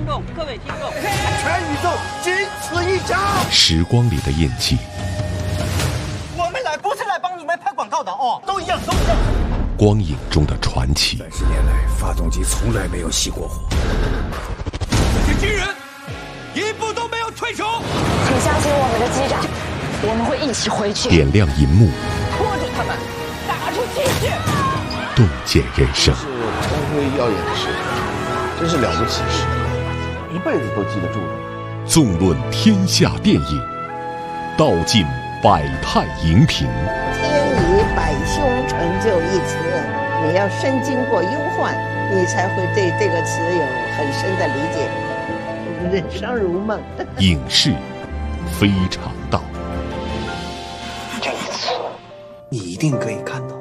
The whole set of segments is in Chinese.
众，各位听众， 全宇宙仅此一家。 时光里的印记， 我们来不是来帮你们拍广告的哦，都一样，都一样。 光影中的传奇。 30年来，发动机从来没有熄过火。 这些军人一步都没有退出。 请相信我们的机长，我们会一起回去。 点亮银幕， 拖住他们，打出气势， 洞见人生。 是光辉耀眼的事，真是了不起事，一辈子都记得住的。 纵论天下电影，道尽百态荧屏。 天以百凶成就一词，你要深经过忧患，你才会对这个词有很深的理解。人生如梦， 影视非常道。 这一次，你一定可以看到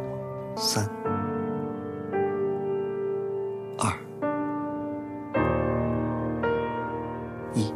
3、2、1。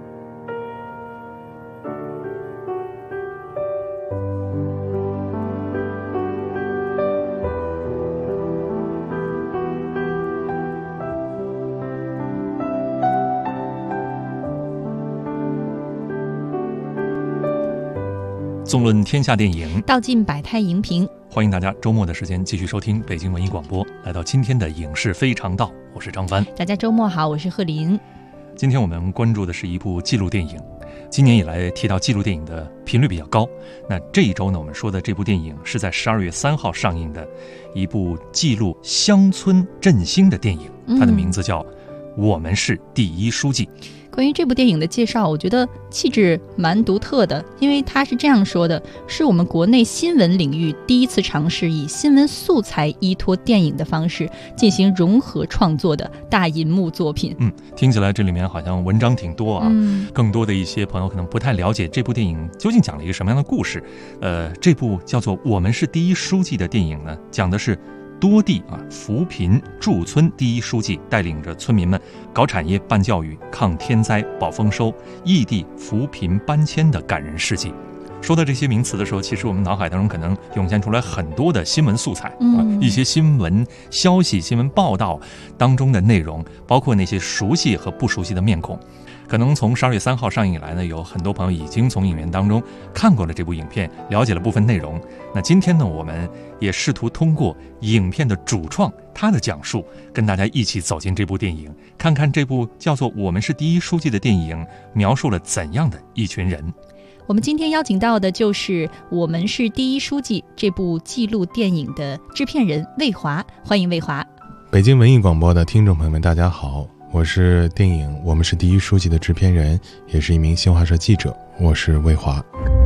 纵论天下电影， 道尽百态荧屏。 欢迎大家周末的时间继续收听北京文艺广播，来到今天的影视非常道，我是张帆。 大家周末好，我是贺林。 今天我们关注的是一部纪录电影。今年以来提到纪录电影的频率比较高，那这一周呢，我们说的这部电影是在12月3号上映的一部记录乡村振兴的电影，它的名字叫《我们是第一书记》。 关于这部电影的介绍，我觉得气质蛮独特的，因为他是这样说的，是我们国内新闻领域第一次尝试以新闻素材依托电影的方式进行融合创作的大银幕作品。 听起来这里面好像文章挺多啊，更多的一些朋友可能不太了解这部电影究竟讲了一个什么样的故事。这部叫做《我们是第一书记》的电影呢，讲的是多地扶贫驻村第一书记带领着村民们搞产业、办教育、抗天灾、保丰收、异地扶贫搬迁的感人事迹。说到这些名词的时候，其实我们脑海当中可能涌现出来很多的新闻素材，一些新闻消息、新闻报道当中的内容，包括那些熟悉和不熟悉的面孔。可能从12月3号上映以来呢，有很多朋友已经从影院当中看过了这部影片，了解了部分内容。那今天呢，我们也试图通过影片的主创他的讲述，跟大家一起走进这部电影，看看这部叫做《我们是第一书记》的电影描述了怎样的一群人。 我们今天邀请到的就是《我们是第一书记》这部纪录电影的制片人魏华，欢迎魏华。 北京文艺广播的听众朋友们，大家好，我是电影《我们是第一书记》的制片人，也是一名新华社记者，我是魏华。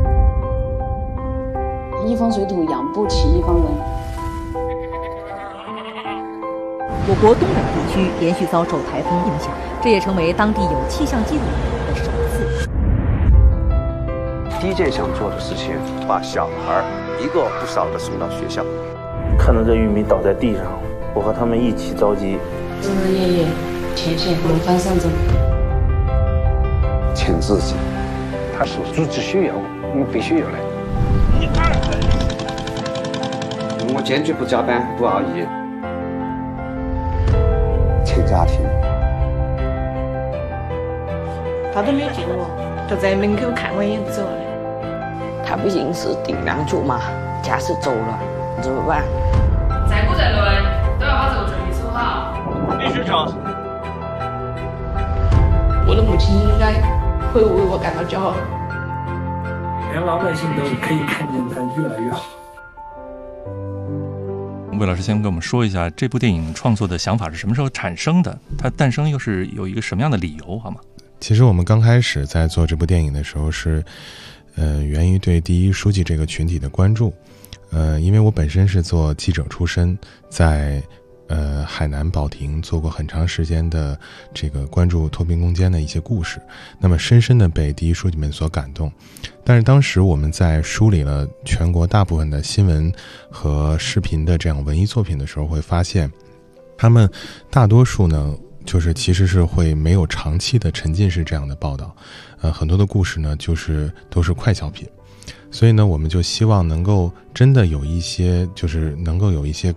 一方水土养不起一方人。 我国东北地区连续遭受台风影响，这也成为当地有气象记录以来的首次。 第一件想做的事情，把小孩一个不少的送到学校。 看到这玉米倒在地上，我和他们一起着急。 日日夜夜，前线轮番上阵。 请自己， 它是组织需要，我们必须要来。 我坚决不加班，不熬夜。请家庭。 他都没有见我，就在门口看我一眼走了。 他毕竟是顶梁柱嘛，假使走了怎么办？ 在不在论都要把这个证据守好。 必须成。 我的母亲应该会为我感到骄傲。 连老百姓都可以看见它越来越好。 魏老师先跟我们说一下这部电影创作的想法是什么时候产生的，它诞生又是有一个什么样的理由好吗？ 其实我们刚开始在做这部电影的时候是源于对第一书记这个群体的关注。因为我本身是做记者出身，在海南保亭做过很长时间的这个关注脱贫攻坚的一些故事，那么深深的被第一书记们所感动。但是当时我们在梳理了全国大部分的新闻和视频的这样文艺作品的时候，会发现他们大多数呢就是其实是会没有长期的沉浸式这样的报道，很多的故事呢都是快消品。所以呢，我们就希望能够真的有一些，就是能够有一些更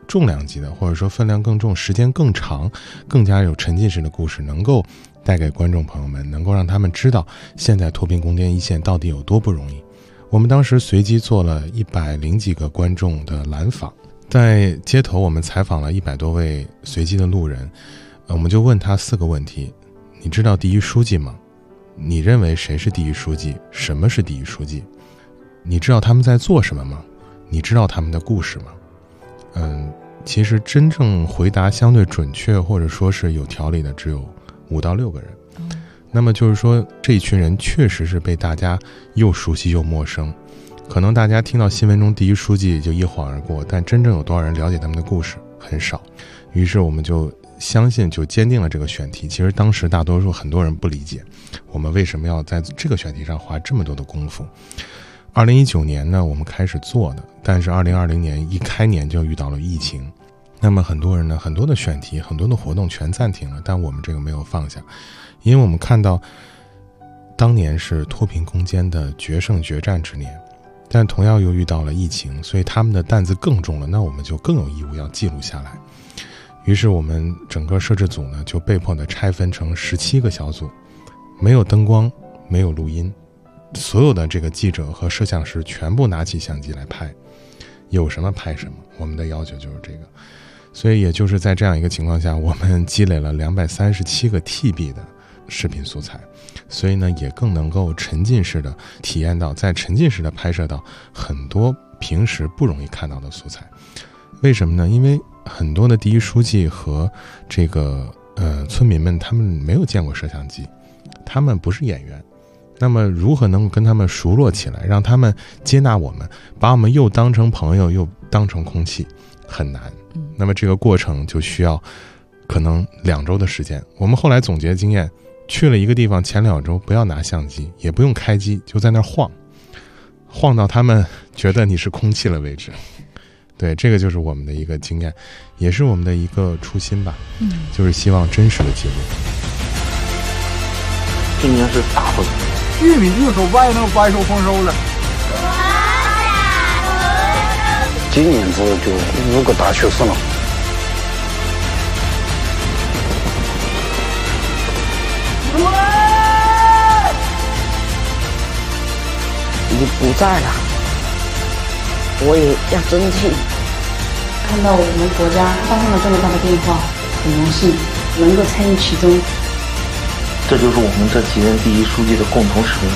重量级的，或者说分量更重、时间更长、更加有沉浸式的故事，能够带给观众朋友们，能够让他们知道现在脱贫攻坚一线到底有多不容易。我们当时随机做了100几个观众的蓝访，在街头我们采访了100多位随机的路人，我们就问他4个问题：你知道第一书记吗？你认为谁是第一书记？什么是第一书记？你知道他们在做什么吗？你知道他们的故事吗？其实真正回答相对准确或者说是有条理的只有5到6个人。那么就是说，这一群人确实是被大家又熟悉又陌生，可能大家听到新闻中第一书记就一晃而过，但真正有多少人了解他们的故事很少。于是我们就相信，就坚定了这个选题。其实当时大多数很多人不理解我们为什么要在这个选题上花这么多的功夫。2019年呢，我们开始做的，但是2020年一开年就遇到了疫情，那么很多人呢，很多的选题、很多的活动全暂停了，但我们这个没有放下，因为我们看到当年是脱贫攻坚的决胜决战之年，但同样又遇到了疫情，所以他们的担子更重了，那我们就更有义务要记录下来。于是我们整个摄制组呢，就被迫的拆分成17个小组，没有灯光，没有录音，所有的这个记者和摄像师全部拿起相机来拍，有什么拍什么，我们的要求就是这个。所以也就是在这样一个情况下，我们积累了237个 TB 的视频素材，所以呢也更能够沉浸式的体验到，在沉浸式的拍摄到很多平时不容易看到的素材。为什么呢？因为很多的第一书记和这个村民们，他们没有见过摄像机，他们不是演员，那么如何能够跟他们熟络起来，让他们接纳我们，把我们又当成朋友又当成空气，很难。那么这个过程就需要可能2周的时间。我们后来总结经验，去了一个地方，前2周不要拿相机，也不用开机，就在那儿晃到他们觉得你是空气了为止。对，这个就是我们的一个经验，也是我们的一个初心吧。就是希望真实的记录。 今年是大丰收， 玉米净收歪能歪收丰收了。 今年子就5个大趋势了。 你不在了，我也要争气。 看到我们国家发生了这么大的变化，很荣幸能够参与其中。 这就是我们这几任第一书记的共同使命。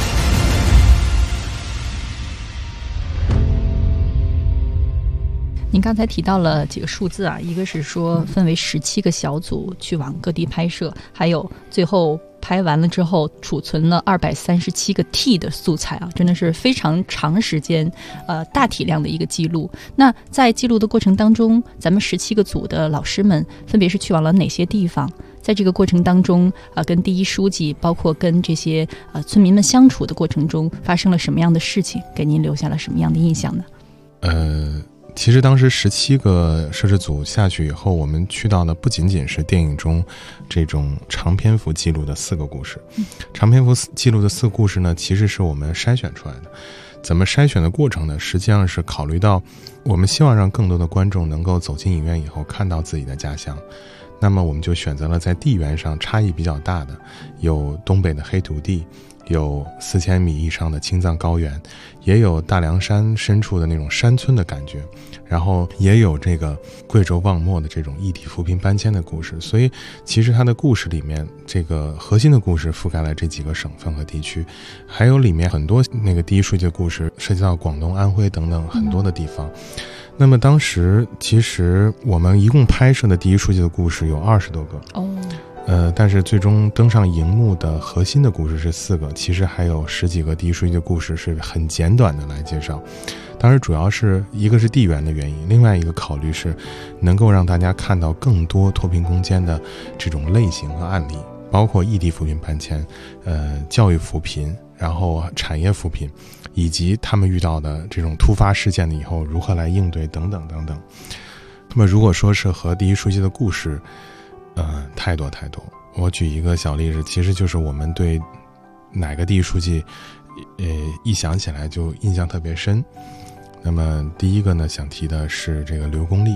您刚才提到了几个数字啊，一个是说分为17个小组去往各地拍摄，还有最后拍完了之后储存了237个 T 的素材啊，真的是非常长时间大体量的一个记录。那在记录的过程当中，咱们17个组的老师们分别是去往了哪些地方？在这个过程当中跟第一书记包括跟这些村民们相处的过程中发生了什么样的事情，给您留下了什么样的印象呢？ 其实当时17个摄制组下去以后，我们去到的不仅仅是电影中这种长篇幅记录的4个故事。长篇幅记录的4个故事呢，其实是我们筛选出来的。怎么筛选的过程呢？实际上是考虑到我们希望让更多的观众能够走进影院以后看到自己的家乡，那么我们就选择了在地缘上差异比较大的，有东北的黑土地，有4000米以上的青藏高原，也有大凉山深处的那种山村的感觉，然后也有这个贵州望漠的这种异地扶贫搬迁的故事。所以其实它的故事里面，这个核心的故事覆盖了这几个省份和地区，还有里面很多那个第一书记的故事涉及到广东、安徽等等很多的地方。那么当时其实我们一共拍摄的第一书记的故事有20多个但是最终登上荧幕的核心的故事是4个，其实还有10几个第一书记的故事是很简短的来介绍。当时主要是一个是地缘的原因，另外一个考虑是能够让大家看到更多脱贫攻坚的这种类型和案例，包括异地扶贫搬迁、教育扶贫，然后产业扶贫，以及他们遇到的这种突发事件的以后如何来应对等等等等。那么如果说是和第一书记的故事太多。我举一个小例子，其实就是我们对哪个第一书记一想起来就印象特别深。那么第一个呢，想提的是这个刘公立，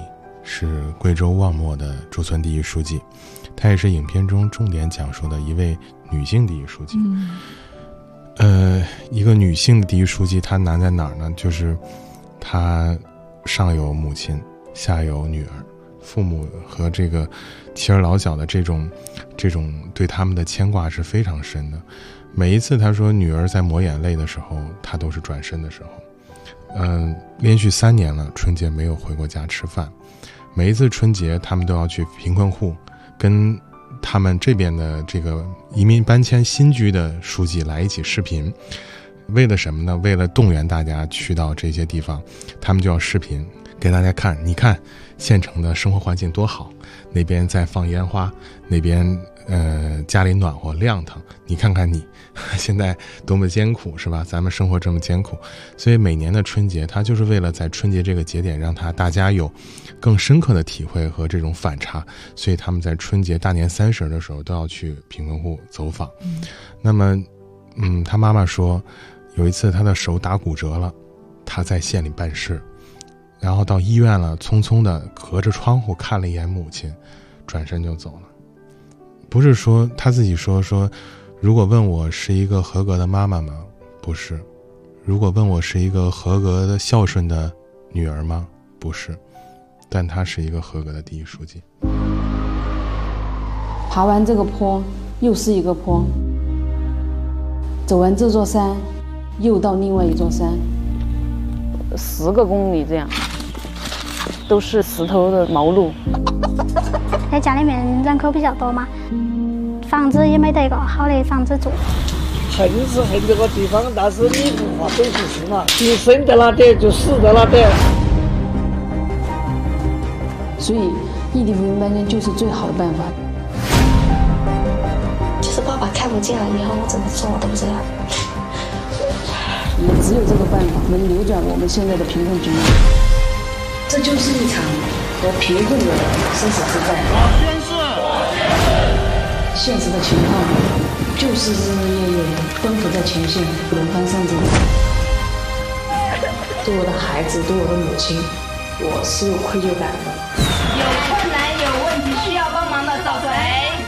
是贵州望漠的驻村第一书记，她也是影片中重点讲述的一位女性第一书记。一个女性的第一书记，她难在哪儿呢？就是她上有母亲，下有女儿，父母和这个妻儿老小的这种对他们的牵挂是非常深的。每一次她说女儿在抹眼泪的时候，她都是转身的时候。连续3年了，春节没有回过家吃饭。每一次春节，他们都要去贫困户，跟他们这边的这个移民搬迁新居的书记来一起视频。为了什么呢？为了动员大家去到这些地方，他们就要视频给大家看，你看县城的生活环境多好，那边在放烟花，那边家里暖和亮堂，你看看你现在多么艰苦，是吧？咱们生活这么艰苦。所以每年的春节，他就是为了在春节这个节点让大家有更深刻的体会和这种反差，所以他们在春节大年30的时候都要去贫困户走访。那么他妈妈说有一次他的手打骨折了，他在县里办事，然后到医院了，匆匆的隔着窗户看了一眼母亲，转身就走了。不是说他自己说如果问我是一个合格的妈妈吗？不是。如果问我是一个合格的孝顺的女儿吗？不是。但她是一个合格的第一书记。 爬完这个坡又是一个坡，走完这座山又到另外一座山，10个公里这样，都是石头的毛路。 在家里面人口比较多嘛，房子也没得一个好的房子住。 恨是恨这个地方，但是你无法走出去嘛，你生在那点就死在那点。 所以异地扶贫搬迁就是最好的办法。 就是爸爸看不见了以后，我怎么做我都不知道。 也只有这个办法能扭转我们现在的贫困局面。这就是一场和贫困的生死之战。现实的情况就是日日夜夜奔赴在前线，轮番上阵。对我的孩子，对我的母亲，我是有愧疚感的。 有困难、有问题需要帮忙的找谁？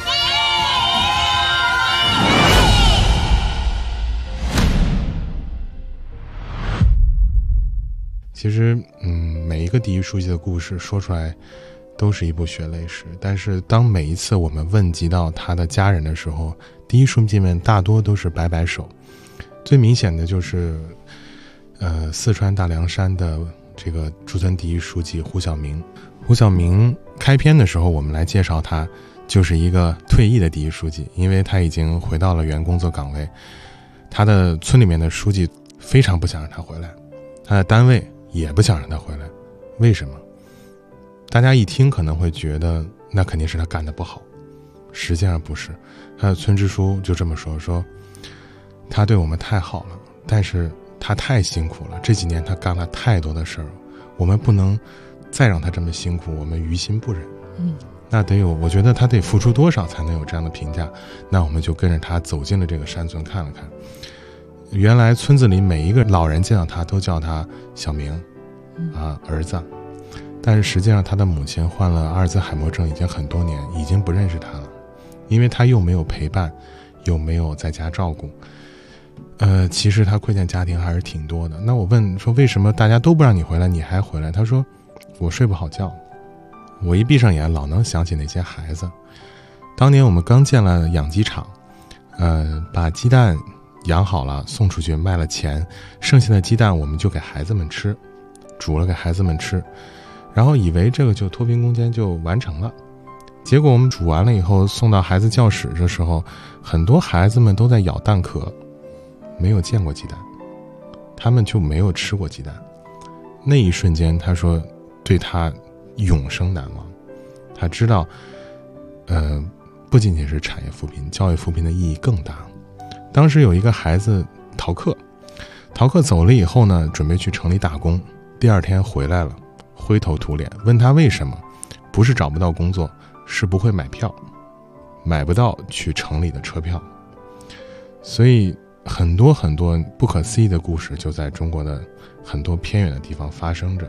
其实每一个第一书记的故事说出来都是一部血泪史，但是当每一次我们问及到他的家人的时候，第一书记们大多都是摆摆手。最明显的就是四川大凉山的这个驻村第一书记胡晓明。胡晓明开篇的时候我们来介绍他，就是一个退役的第一书记，因为他已经回到了原工作岗位。他的村里面的书记非常不想让他回来，他的单位也不想让他回来。为什么？大家一听可能会觉得那肯定是他干得不好，实际上不是。他的村支书就这么说他对我们太好了，但是他太辛苦了，这几年他干了太多的事儿，我们不能再让他这么辛苦，我们于心不忍。那得有，我觉得他得付出多少才能有这样的评价？那我们就跟着他走进了这个山村看了看。原来村子里每一个老人见到他都叫他小明儿子，但是实际上他的母亲患了阿尔兹海默症已经很多年，已经不认识他了，因为他又没有陪伴，又没有在家照顾。其实他亏欠家庭还是挺多的。那我问说为什么大家都不让你回来，你还回来？他说我睡不好觉，我一闭上眼老能想起那些孩子。当年我们刚建了养鸡场，把鸡蛋养好了送出去卖了钱，剩下的鸡蛋我们就给孩子们吃，煮了给孩子们吃，然后以为这个就脱贫攻坚就完成了。结果我们煮完了以后送到孩子教室的时候，很多孩子们都在咬蛋壳，没有见过鸡蛋，他们就没有吃过鸡蛋。那一瞬间他说对他永生难忘。他知道不仅仅是产业扶贫，教育扶贫的意义更大。当时有一个孩子逃课走了以后呢，准备去城里打工，第二天回来了，灰头土脸，问他为什么，不是找不到工作，是不会买票，买不到去城里的车票。所以很多很多不可思议的故事就在中国的很多偏远的地方发生着。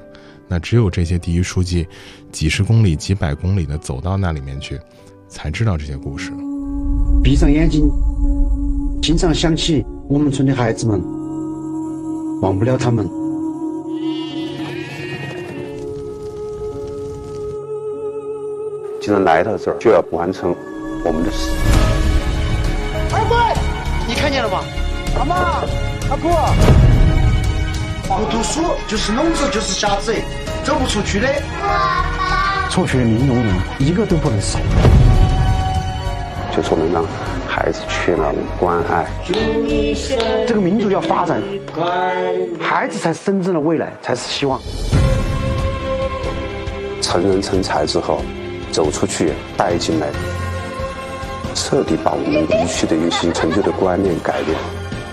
那只有这些第一书记几十公里几百公里的走到那里面去，才知道这些故事。 闭上眼睛，经常想起我们村的孩子们，忘不了他们。 既然来到这儿，就要完成我们的事。 二贵，你看见了吗？阿妈，阿婆，不读书就是聋子，就是瞎子，走不出去的。 出去的民农人一个都不能少。 就是我们让孩子缺了关爱。 这个民族要发展，孩子才是真正的未来，才是希望。 成人成才之后，走出去带进来，彻底把我们离去的一些陈旧的观念改变。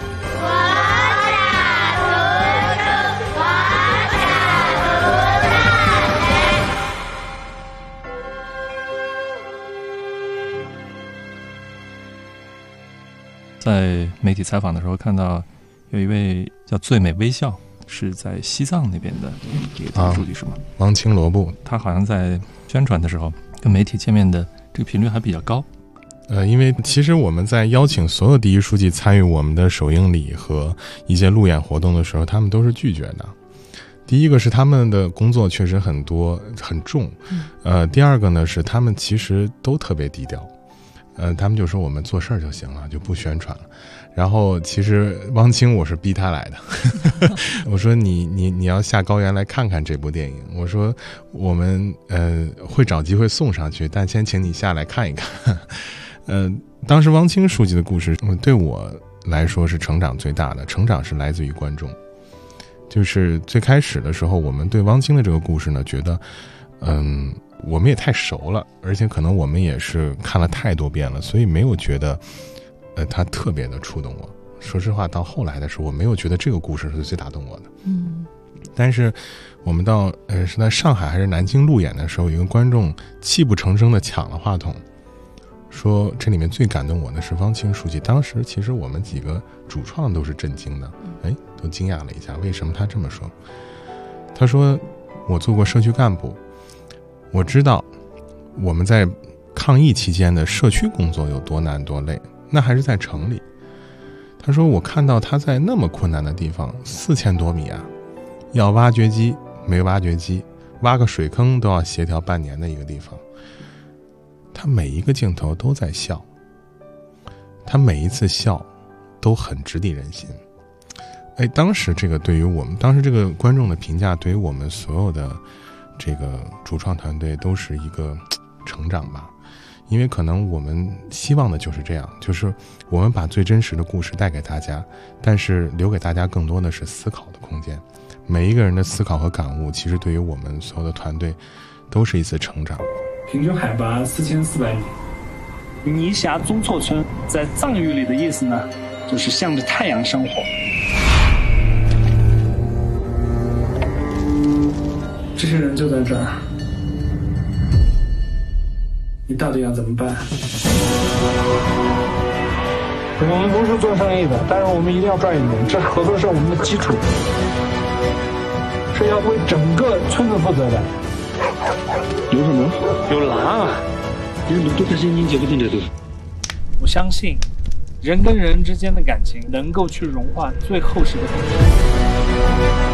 在媒体采访的时候看到有一位叫最美微笑，是在西藏那边的一个书记是吗？ 汪清罗布， 他好像在宣传的时候跟媒体见面的这个频率还比较高。 因为其实我们在邀请所有第一书记参与我们的首映礼和一些路演活动的时候，他们都是拒绝的。第一个是他们的工作确实很多很重，第二个呢是他们其实都特别低调。他们就说我们做事儿就行了，就不宣传了。然后其实汪清我是逼他来的，我说你要下高原来看看这部电影，我说我们会找机会送上去，但先请你下来看一看。当时汪清书记的故事对我来说是成长最大的，成长是来自于观众。就是最开始的时候，我们对汪清的这个故事呢，觉得我们也太熟了，而且可能我们也是看了太多遍了，所以没有觉得他特别的触动我。说实话，到后来的时候，我没有觉得这个故事是最打动我的。但是我们到是在上海还是南京路演的时候，有一个观众泣不成声的抢了话筒，说这里面最感动我的是汪清书记。当时其实我们几个主创都是震惊的，都惊讶了一下，为什么他这么说？他说我做过社区干部，我知道我们在抗疫期间的社区工作有多难多累，那还是在城里。他说我看到他在那么困难的地方，4000多米啊，要挖掘机没挖掘机，挖个水坑都要协调半年的一个地方，他每一个镜头都在笑，他每一次笑都很直抵人心。当时这个对于我们当时这个观众的评价，对于我们所有的这个主创团队都是一个成长吧。因为可能我们希望的就是这样，就是我们把最真实的故事带给大家，但是留给大家更多的是思考的空间。每一个人的思考和感悟，其实对于我们所有的团队都是一次成长。 平均海拔4400米，尼霞宗措村在藏语里的意思呢，就是向着太阳生活。这些人就在这儿，你到底要怎么办？我们不是做生意的，但是我们一定要赚一点，这合作是我们的基础，是要为整个村子负责的。 有什么？有狼啊！ 我相信，人跟人之间的感情能够去融化最厚实的东西。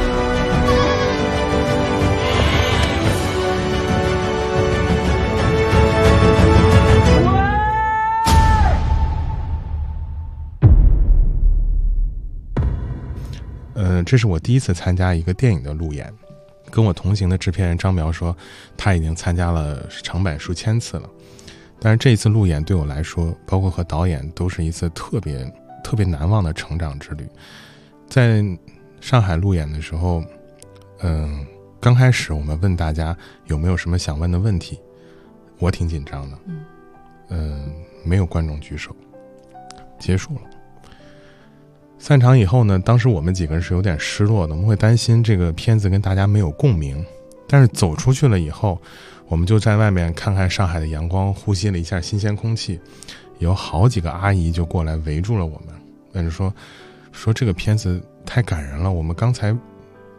这是我第一次参加一个电影的路演，跟我同行的制片人张苗说，他已经参加了长百数千次了。但是这一次路演对我来说，包括和导演，都是一次特别难忘的成长之旅。在上海路演的时候，刚开始我们问大家有没有什么想问的问题，我挺紧张的，没有观众举手，结束了。散场以后呢，当时我们几个人是有点失落的，我们会担心这个片子跟大家没有共鸣。但是走出去了以后，我们就在外面看看上海的阳光，呼吸了一下新鲜空气，有好几个阿姨就过来围住了我们，问着说这个片子太感人了，我们刚才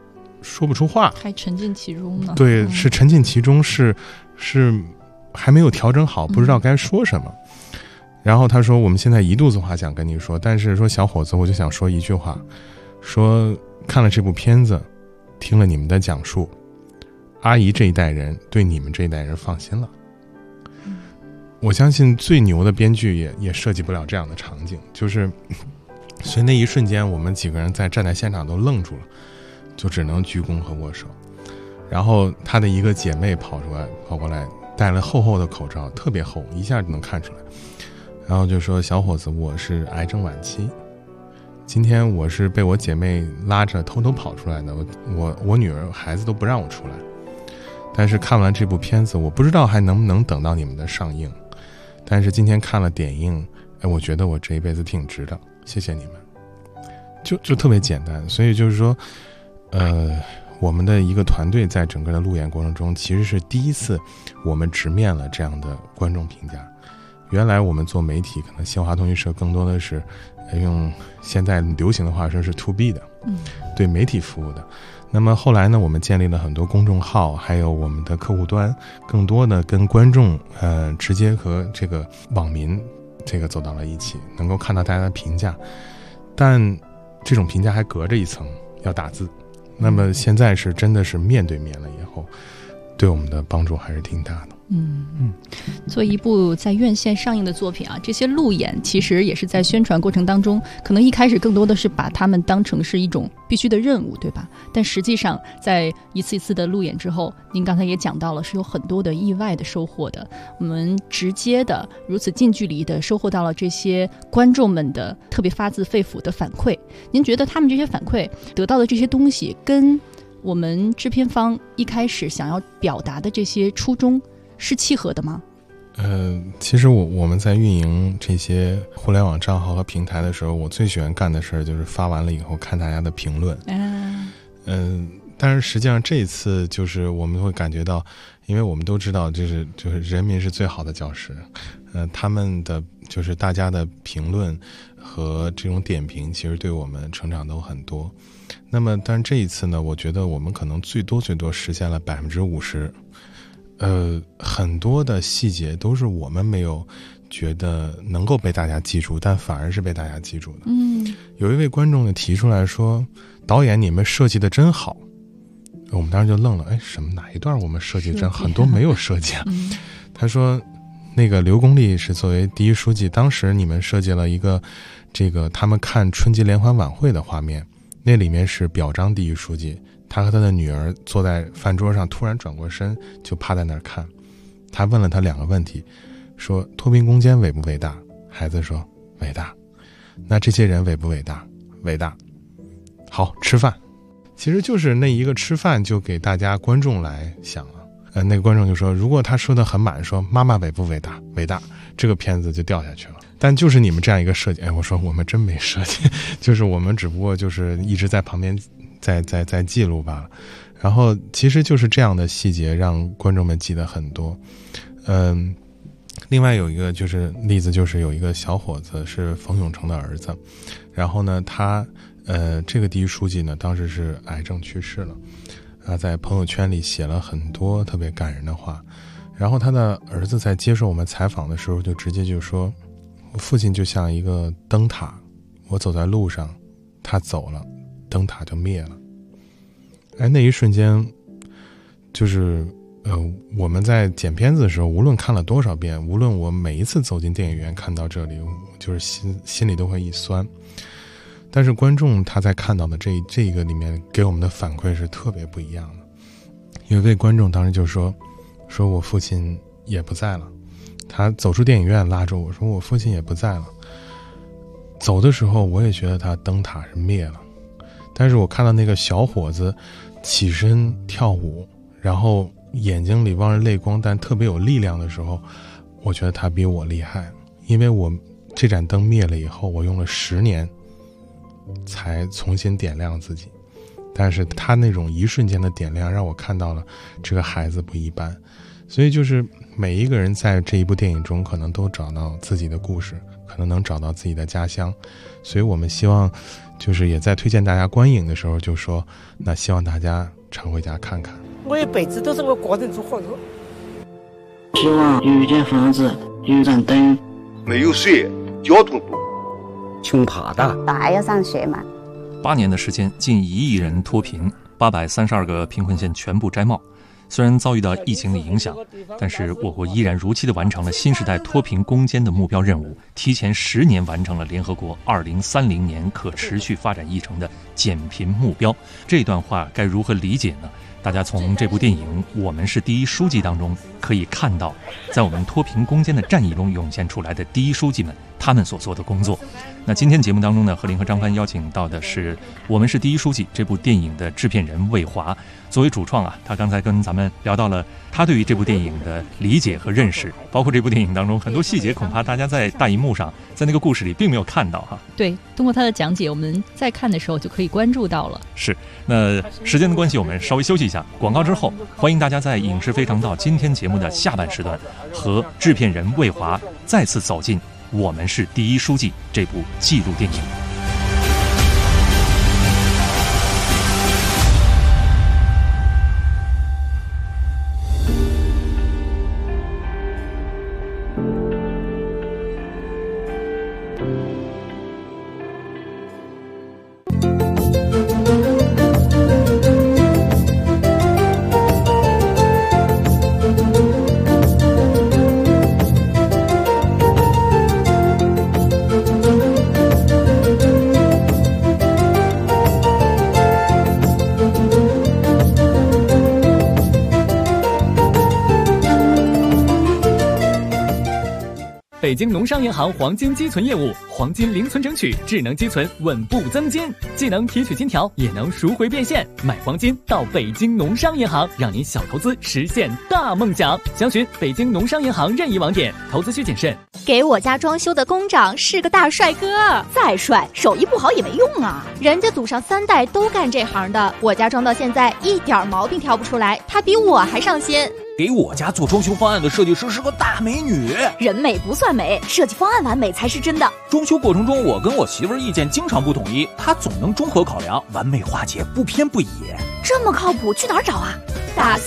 说不出话， 还沉浸其中呢。 对，是沉浸其中，是还没有调整好，不知道该说什么。然后他说我们现在一肚子话想跟你说，但是说小伙子，我就想说一句话，说看了这部片子，听了你们的讲述，阿姨这一代人对你们这一代人放心了。我相信最牛的编剧也设计不了这样的场景，就是所以那一瞬间我们几个人站在现场都愣住了，就只能鞠躬和握手。然后他的一个姐妹跑过来戴了厚厚的口罩，特别厚，一下就能看出来，然后就说小伙子，我是癌症晚期，今天我是被我姐妹拉着偷偷跑出来的，我女儿孩子都不让我出来，但是看完这部片子我不知道还能不能等到你们的上映，但是今天看了点映，我觉得我这一辈子挺值的，谢谢你们。就特别简单。所以就是说我们的一个团队在整个的路演过程中，其实是第一次我们直面了这样的观众评价。原来我们做媒体，可能新华通讯社更多的是用现在流行的话说是 to B 的，对媒体服务的。那么后来呢，我们建立了很多公众号，还有我们的客户端，更多的跟观众直接和这个网民这个走到了一起，能够看到大家的评价，但这种评价还隔着一层要打字。那么现在是真的是面对面了以后，对我们的帮助还是挺大的。 作为一部在院线上映的作品啊，这些路演其实也是在宣传过程当中，可能一开始更多的是把他们当成是一种必须的任务，对吧？但实际上在一次一次的路演之后，您刚才也讲到了，是有很多的意外的收获的。我们直接的如此近距离的收获到了这些观众们的特别发自肺腑的反馈。您觉得他们这些反馈得到的这些东西，跟我们制片方一开始想要表达的这些初衷是契合的吗？ 其实我们在运营这些互联网账号和平台的时候，我最喜欢干的事就是发完了以后看大家的评论。但是实际上这一次就是我们会感觉到，因为我们都知道就是人民是最好的教师，他们的就是大家的评论和这种点评其实对我们成长都很多。那么但是这一次呢，我觉得我们可能最多实现了50%。很多的细节都是我们没有觉得能够被大家记住，但反而是被大家记住的。有一位观众呢提出来说，导演你们设计的真好。我们当时就愣了，什么哪一段我们设计的真好？很多没有设计啊。他说那个刘功利是作为第一书记，当时你们设计了一个这个他们看春节联欢晚会的画面，那里面是表彰第一书记，他和他的女儿坐在饭桌上，突然转过身就趴在那儿看。他问了他2个问题，说脱贫攻坚伟不伟大？孩子说伟大。那这些人伟不伟大？伟大。好，吃饭。其实就是那一个吃饭就给大家观众来想了。那个观众就说，如果他说的很满，说妈妈伟不伟大？伟大，这个片子就掉下去了。但就是你们这样一个设计，我说我们真没设计，就是我们只不过就是一直在旁边在记录罢了。然后其实就是这样的细节让观众们记得很多。另外有一个就是例子，就是有一个小伙子是冯永成的儿子，然后呢他这个第一书记呢当时是癌症去世了，在朋友圈里写了很多特别感人的话。然后他的儿子在接受我们采访的时候就直接就说，我父亲就像一个灯塔，我走在路上，他走了，灯塔就灭了。那一瞬间就是我们在剪片子的时候，无论看了多少遍，无论我每一次走进电影院看到这里，就是心里都会一酸。但是观众他在看到的这一个里面给我们的反馈是特别不一样的。有一位观众当时就说我父亲也不在了，他走出电影院拉着我说我父亲也不在了。走的时候我也觉得他灯塔是灭了，但是我看到那个小伙子起身跳舞，然后眼睛里望着泪光但特别有力量的时候，我觉得他比我厉害。因为我这盏灯灭了以后，我用了10年才重新点亮自己，但是他那种一瞬间的点亮让我看到了这个孩子不一般。 所以就是每一个人在这一部电影中可能都找到自己的故事，可能能找到自己的家乡。所以我们希望就是也在推荐大家观影的时候就说，那希望大家常回家看看。 我一辈子都是我个人做活路。 希望有一间房子，有一盏灯， 没有水，交通不穷怕的， 还要上学嘛。 8年的时间，近1亿人脱贫，832个贫困县全部摘帽。虽然遭遇到疫情的影响，但是我国依然如期地完成了新时代脱贫攻坚的目标任务，提前10年完成了联合国2030年可持续发展议程的减贫目标。这段话该如何理解呢？大家从这部电影《我们是第一书记》当中可以看到，在我们脱贫攻坚的战役中涌现出来的第一书记们他们所做的工作。那今天节目当中呢，何林和张帆邀请到的是《我们是第一书记》这部电影的制片人魏华。作为主创啊，他刚才跟咱们聊到了他对于这部电影的理解和认识，包括这部电影当中很多细节，恐怕大家在大荧幕上，在那个故事里并没有看到哈。 对，通过他的讲解，我们在看的时候就可以关注到了。 是，那时间的关系，我们稍微休息一下，广告之后，欢迎大家在影视非常道今天节目的下半时段，和制片人魏华再次走进《我们是第一书记》这部纪录电影。 北京农商银行黄金积存业务，黄金零存整取，智能积存，稳步增金，既能提取金条，也能赎回变现。买黄金到北京农商银行，让您小投资实现大梦想。详询北京农商银行任意网点，投资需谨慎。 给我家装修的工长是个大帅哥，再帅手艺不好也没用啊，人家祖上3代都干这行的，我家装到现在一点毛病挑不出来，他比我还上心。 给我家做装修方案的设计师是个大美女， 人美不算美，设计方案完美才是真的。 装修过程中，我跟我媳妇儿意见经常不统一，她总能综合考量，完美化解，不偏不倚。 这么靠谱，去哪儿找啊？打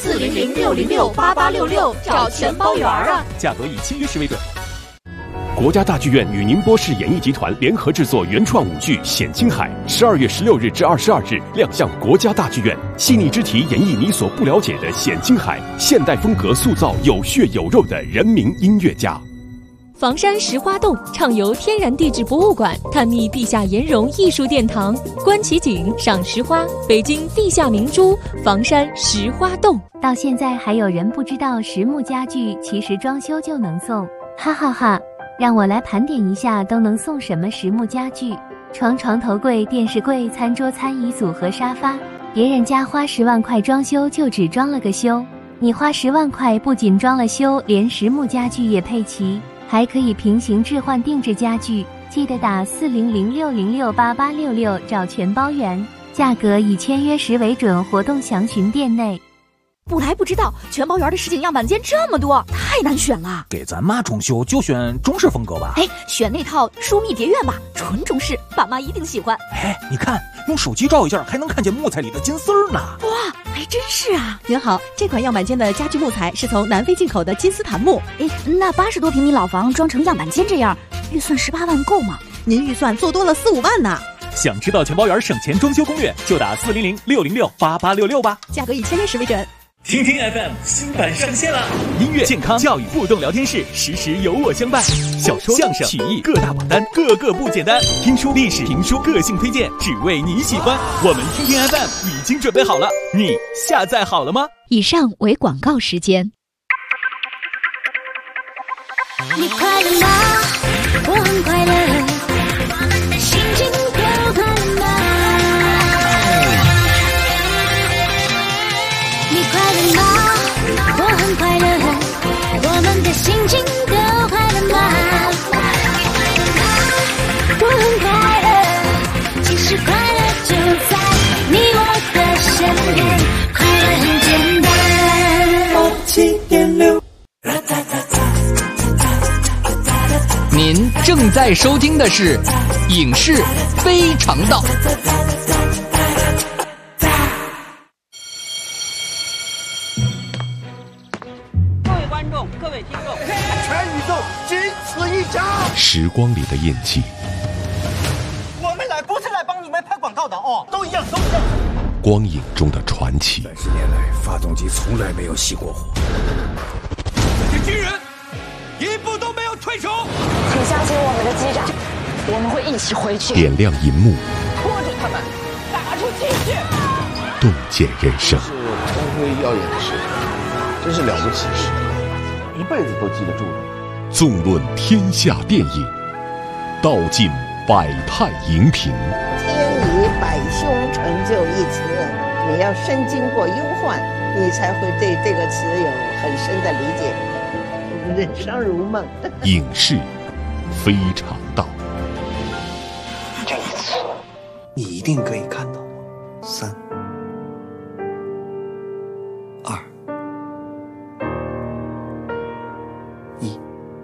400-606-8866，找全包圆啊！ 价格以签约时为准。 国家大剧院与宁波市演艺集团联合制作原创舞剧《显青海》，12月16日至22日亮相国家大剧院，细腻之题演绎你所不了解的显青海，现代风格塑造有血有肉的人民音乐家。 房山石花洞畅游天然地质博物馆，探秘地下岩溶艺术殿堂，观奇景，赏石花，北京地下明珠房山石花洞。 到现在还有人不知道实木家具其实装修就能送，哈哈哈！让我来盘点一下都能送什么实木家具：床、床头柜、电视柜、餐桌、餐椅组和沙发。别人家花10万块装修就只装了个修，你花10万块不仅装了修，连实木家具也配齐，还可以平行置换定制家具。记得打400-606-8866找全包圆，价格以签约时为准，活动详询店内。 不来不知道，全包圆的实景样板间这么多，太难选了。 给咱妈装修就选中式风格吧。 哎，选那套疏密蝶院吧，纯中式，爸妈一定喜欢。 哎，你看，用手机照一下，还能看见木材里的金丝儿呢。 哇，还真是啊！ 您好，这款样板间的家具木材是从南非进口的金丝檀木。 哎，那80多平米老房装成样板间这样，预算18万够吗？ 您预算做多了4-5万呢。 想知道全包圆省钱装修攻略，就打400-606-8866吧， 价格以签约时为准。 听听 FM 新版上线了，音乐、健康、教育、互动聊天室，时时有我相伴。小说、相声、曲艺各大榜单，个个不简单。听书、历史、评书，个性推荐，只为你喜欢。我们听听 FM 已经准备好了，你下载好了吗？ 以上为广告时间。 你快乐吗？我很快乐，心情都快乐吗？你快乐吗？我很快乐，我们的心情都快乐吗？我很快乐，其实快乐就在你我的身边，快乐很简单。87.6 正在收听的是《影视非常道》。 各位观众，各位听众， 全宇宙仅此一家。 时光里的印记， 我们来不是来帮你们拍广告的哦，都一样，都一样。 光影中的传奇。 30年来，发动机从来没有熄过火。 这些军人一步都没有退出。 请相信我们的机长，我们会一起回去。 点亮银幕， 拖住他们，打出气势， 洞见人生。 是光辉耀眼的事，真是了不起的事，一辈子都记得住的。 纵论天下电影，道尽百态荧屏。 天理百凶，成就一词。你要身经过忧患，你才会对这个词有很深的理解。人生如梦。 影视非常道。 这一次，你一定可以看到3、2、1。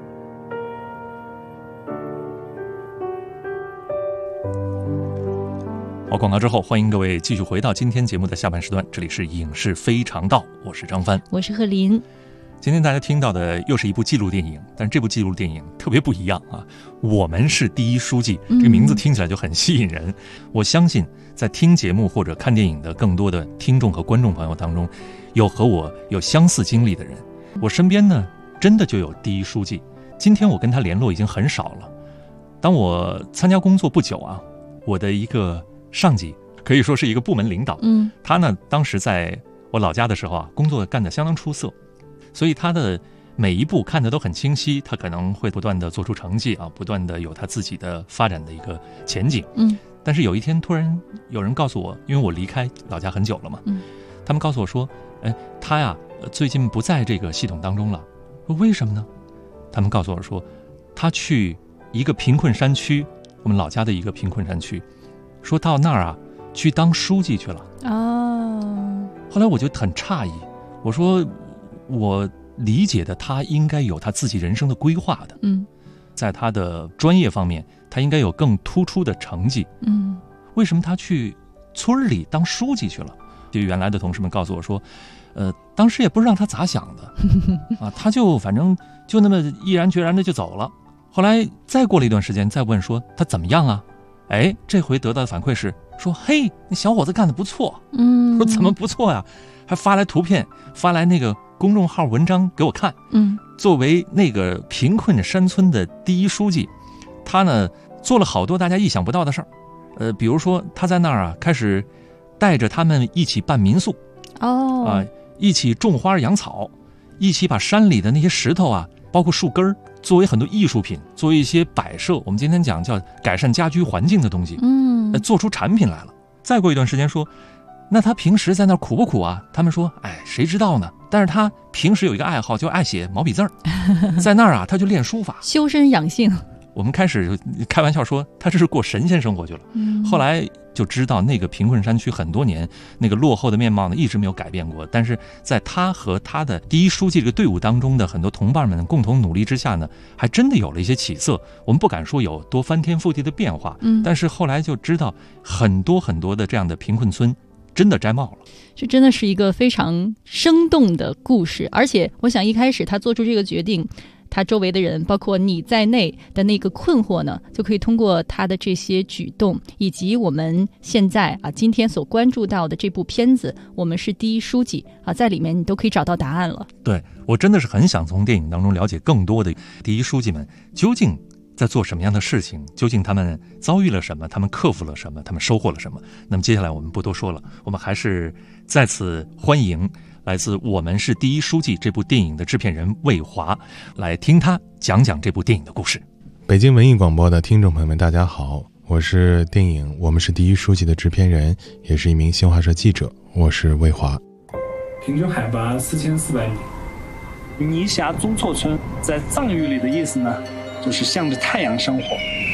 好，广告之后，欢迎各位继续回到今天节目的下半时段，这里是影视非常道，我是张帆， 我是贺林。 今天大家听到的又是一部纪录电影，但是这部纪录电影特别不一样啊！我们是第一书记，这个名字听起来就很吸引人。我相信在听节目或者看电影的更多的听众和观众朋友当中，有和我有相似经历的人。我身边呢，真的就有第一书记。今天我跟他联络已经很少了。当我参加工作不久啊，我的一个上级可以说是一个部门领导，他呢当时在我老家的时候啊，工作干得相当出色。所以他的每一步看得都很清晰，他可能会不断的做出成绩啊，不断的有他自己的发展的一个前景。但是有一天突然有人告诉我，因为我离开老家很久了嘛，他们告诉我说，他呀最近不在这个系统当中了。说为什么呢？他们告诉我说，他去一个贫困山区，我们老家的一个贫困山区，说到那儿啊去当书记去了。后来我就很诧异，我说我理解的他应该有他自己人生的规划的，在他的专业方面他应该有更突出的成绩，为什么他去村里当书记去了？就原来的同事们告诉我说，当时也不知道他咋想的啊，他就反正就那么毅然决然的就走了。后来再过了一段时间再问说他怎么样啊，这回得到的反馈是说，嘿，那小伙子干得不错。说怎么不错呀？还发来图片，发来那个公众号文章给我看。作为那个贫困山村的第一书记，他呢做了好多大家意想不到的事儿。比如说他在那儿啊开始带着他们一起办民宿，一起种花养草，一起把山里的那些石头啊，包括树根作为很多艺术品，作为一些摆设，我们今天讲叫改善家居环境的东西，做出产品来了。再过一段时间说，那他平时在那儿苦不苦啊？他们说，谁知道呢？但是他平时有一个爱好，就爱写毛笔字儿，在那儿啊，他就练书法， 修身养性。 我们开始就开玩笑说，他这是过神仙生活去了。后来就知道那个贫困山区很多年那个落后的面貌呢，一直没有改变过。但是在他和他的第一书记这个队伍当中的很多同伴们共同努力之下呢，还真的有了一些起色。我们不敢说有多翻天覆地的变化，但是后来就知道很多很多的这样的贫困村真的摘帽了。 这真的是一个非常生动的故事，而且我想一开始他做出这个决定，他周围的人包括你在内的那个困惑呢，就可以通过他的这些举动，以及我们现在今天所关注到的这部片子我们是第一书记在里面你都可以找到答案了。 对，我真的是很想从电影当中了解更多的第一书记们究竟在做什么样的事情，究竟他们遭遇了什么，他们克服了什么，他们收获了什么。那么接下来我们不多说了，我们还是再次欢迎来自《我们是第一书记》这部电影的制片人魏华，来听他讲讲这部电影的故事。 北京文艺广播的听众朋友们大家好，我是电影《我们是第一书记》的制片人，也是一名新华社记者，我是魏华。 平均海拔4400米，尼霞宗措村在藏语里的意思呢，就是向着太阳生活。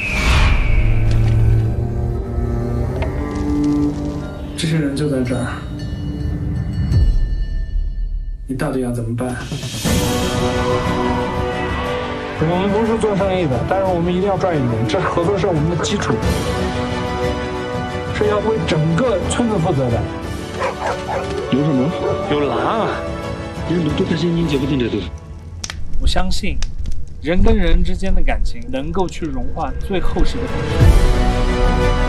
这些人就在这儿，你到底要怎么办？ 我们不是做生意的，但是我们一定要赚一点，这合作是我们的基础，是要为整个村子负责的。 有什么？有狼啊！人都开心，你接不进这都。 我相信，人跟人之间的感情能够去融化最厚实的东西。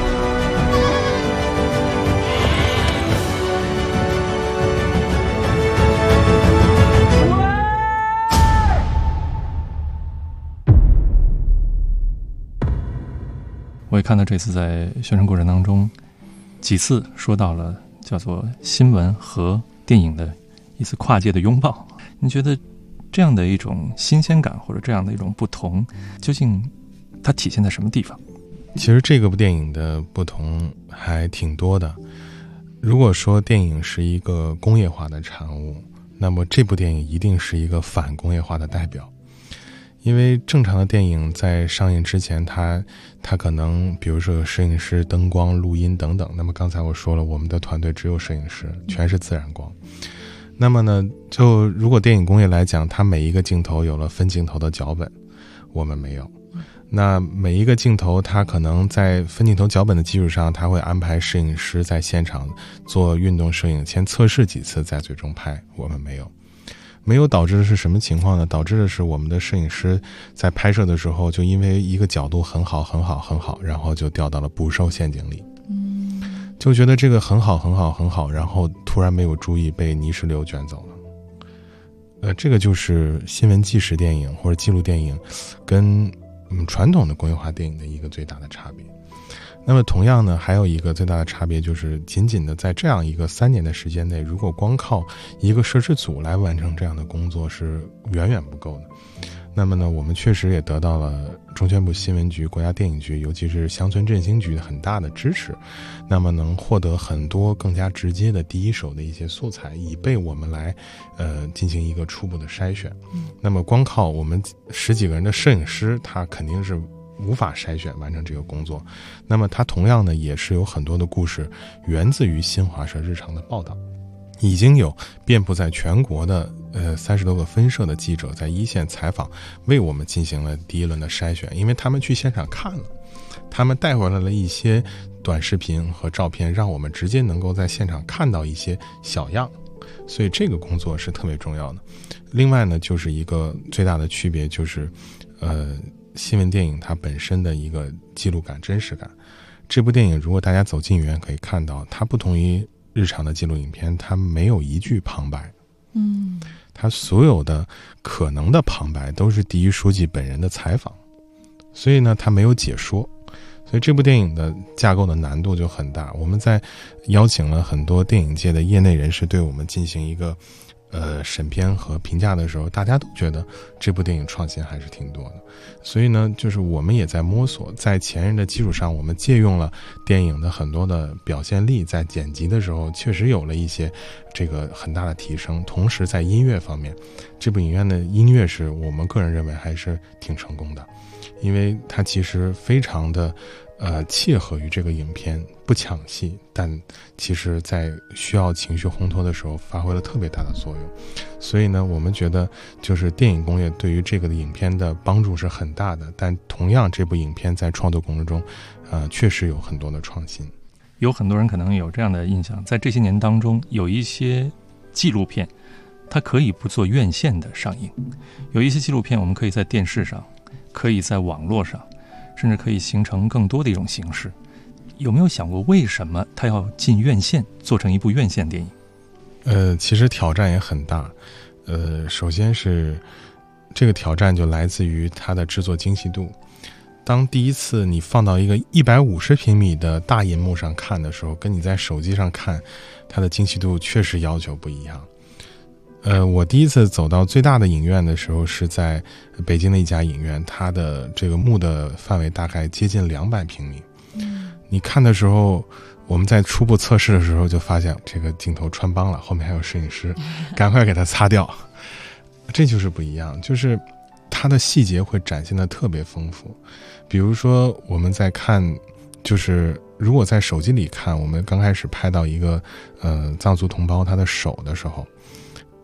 我也看到这次在宣传过程当中，几次说到了叫做新闻和电影的一次跨界的拥抱。你觉得这样的一种新鲜感或者这样的一种不同，究竟它体现在什么地方？ 其实这个部电影的不同还挺多的。如果说电影是一个工业化的产物，那么这部电影一定是一个反工业化的代表。因为正常的电影在上映之前，它可能比如说有摄影师、灯光、录音等等。那么刚才我说了，我们的团队只有摄影师，全是自然光。那么呢，就如果电影工业来讲，它每一个镜头有了分镜头的脚本，我们没有。那每一个镜头，它可能在分镜头脚本的基础上，它会安排摄影师在现场做运动摄影，先测试几次，再最终拍，我们没有。没有导致的是什么情况呢？导致的是我们的摄影师在拍摄的时候，就因为一个角度很好，然后就掉到了捕兽陷阱里。就觉得这个很好，然后突然没有注意被泥石流卷走了。这个就是新闻纪实电影或者纪录电影跟传统的工业化电影的一个最大的差别。那么同样呢，还有一个最大的差别就是，仅仅的在这样一个3年的时间内，如果光靠一个摄制组来完成这样的工作是远远不够的。那么呢，我们确实也得到了中宣部新闻局、国家电影局，尤其是乡村振兴局的很大的支持，那么能获得很多更加直接的第一手的一些素材，以备我们来进行一个初步的筛选。那么光靠我们10几个人的摄影师，他肯定是无法筛选完成这个工作。那么它同样呢，也是有很多的故事源自于新华社日常的报道，已经有遍布在全国的30多个分社的记者在一线采访，为我们进行了第一轮的筛选。因为他们去现场看了，他们带回来了一些短视频和照片，让我们直接能够在现场看到一些小样，所以这个工作是特别重要的。另外呢，就是一个最大的区别就是新闻电影它本身的一个记录感、真实感。这部电影如果大家走进影院可以看到，它不同于日常的记录影片，它没有一句旁白。它所有的可能的旁白都是第一书记本人的采访，所以呢，它没有解说。所以这部电影的架构的难度就很大。我们在邀请了很多电影界的业内人士对我们进行一个审片和评价的时候，大家都觉得这部电影创新还是挺多的。所以呢，就是我们也在摸索，在前人的基础上，我们借用了电影的很多的表现力，在剪辑的时候确实有了一些这个很大的提升。同时在音乐方面，这部影院的音乐是我们个人认为还是挺成功的，因为它其实非常的切合于这个影片，不抢戏，但其实在需要情绪烘托的时候发挥了特别大的作用。所以呢，我们觉得就是电影工业对于这个影片的帮助是很大的，但同样这部影片在创作过程中确实有很多的创新。 有很多人可能有这样的印象，在这些年当中，有一些纪录片它可以不做院线的上映，有一些纪录片我们可以在电视上，可以在网络上，甚至可以形成更多的一种形式。有没有想过为什么它要进院线，做成一部院线电影？ 其实挑战也很大。首先是这个挑战就来自于它的制作精细度。当第一次你放到一个150平米的大银幕上看的时候，跟你在手机上看，它的精细度确实要求不一样。我第一次走到最大的影院的时候是在北京的一家影院，它的这个幕的范围大概接近200平米。你看的时候，我们在初步测试的时候就发现这个镜头穿帮了，后面还有摄影师，赶快给它擦掉。这就是不一样，就是它的细节会展现的特别丰富。比如说我们在看，就是如果在手机里看，我们刚开始拍到一个藏族同胞他的手的时候，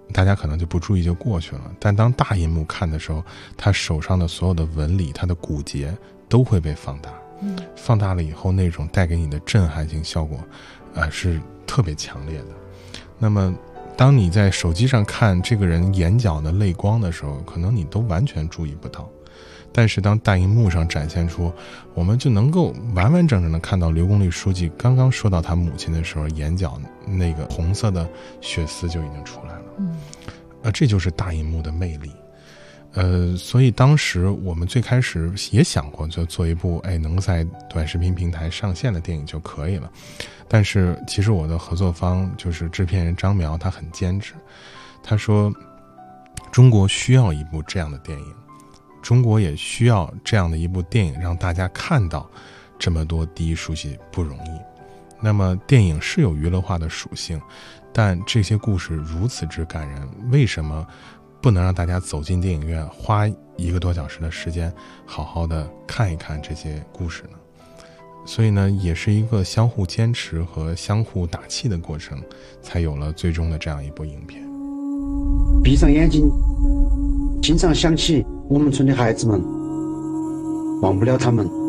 大家可能就不注意就过去了。但当大银幕看的时候，他手上的所有的纹理，他的骨节都会被放大。放大了以后，那种带给你的震撼性效果，是特别强烈的。那么，当你在手机上看这个人眼角的泪光的时候，可能你都完全注意不到。但是当大荧幕上展现出，我们就能够完完整整的看到刘公立书记刚刚说到他母亲的时候，眼角那个红色的血丝就已经出来了。这就是大荧幕的魅力。所以当时我们最开始也想过，就做一部能在短视频平台上线的电影就可以了。但是其实我的合作方就是制片人张苗，他很坚持，他说中国需要一部这样的电影，中国也需要这样的一部电影，让大家看到这么多第一书记不容易。那么电影是有娱乐化的属性，但这些故事如此之感人，为什么不能让大家走进电影院，花1个多小时的时间好好的看一看这些故事呢？所以呢，也是一个相互坚持和相互打气的过程，才有了最终的这样一部影片。 闭上眼睛，经常想起我们村的孩子们，忘不了他们。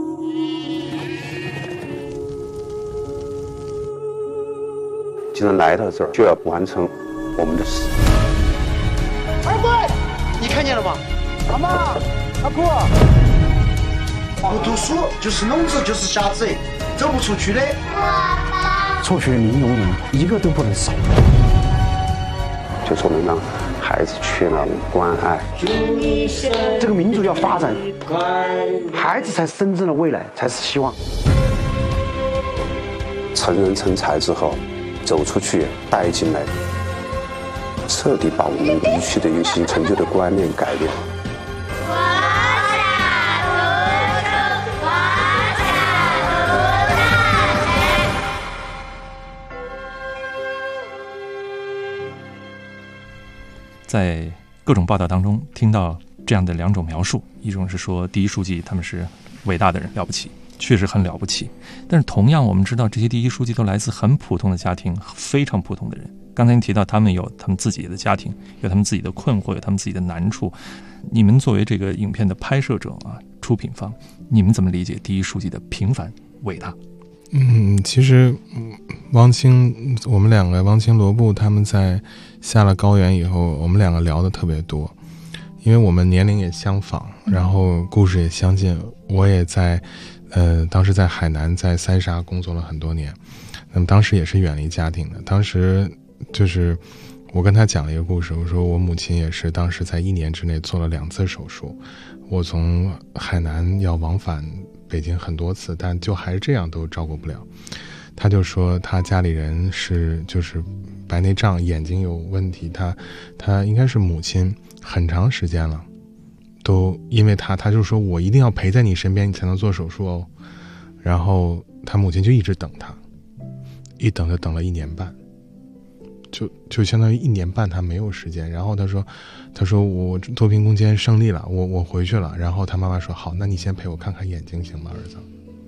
既然来到这儿，就要完成我们的事。 二贵，你看见了吗？阿妈，阿婆，不读书就是聋子，就是瞎子，走不出去的。辍学民农人一个都不能少。 就说明让孩子缺了关爱。 这个民族要发展，孩子才是真正的未来，才是希望。 成人成才之后，走出去带进来，彻底把我们遗去的有些陈旧的观念改变。 在各种报道当中听到这样的2种描述，一种是说第一书记他们是伟大的人，了不起，确实很了不起。但是同样我们知道这些第一书记都来自很普通的家庭，非常普通的人。刚才你提到他们有他们自己的家庭，有他们自己的困惑，有他们自己的难处。你们作为这个影片的拍摄者啊，出品方，你们怎么理解第一书记的平凡伟大？ 其实汪清，我们2个汪清罗布他们在下了高原以后，我们2个聊得特别多，因为我们年龄也相仿，然后故事也相近。我也在当时在海南在三沙工作了很多年，那么当时也是远离家庭的。当时就是我跟他讲了一个故事，我说我母亲也是当时在1年之内做了2次手术，我从海南要往返北京很多次，但就还是这样都照顾不了。他就说他家里人是就是白内障，眼睛有问题，他应该是母亲很长时间了，都因为他就说我一定要陪在你身边，你才能做手术哦。然后他母亲就一直等他，一等就等了1年半，就相当于1年半他没有时间。然后他说我脱贫攻坚胜利了，我回去了。然后他妈妈说好，那你先陪我看看眼睛行吗，儿子？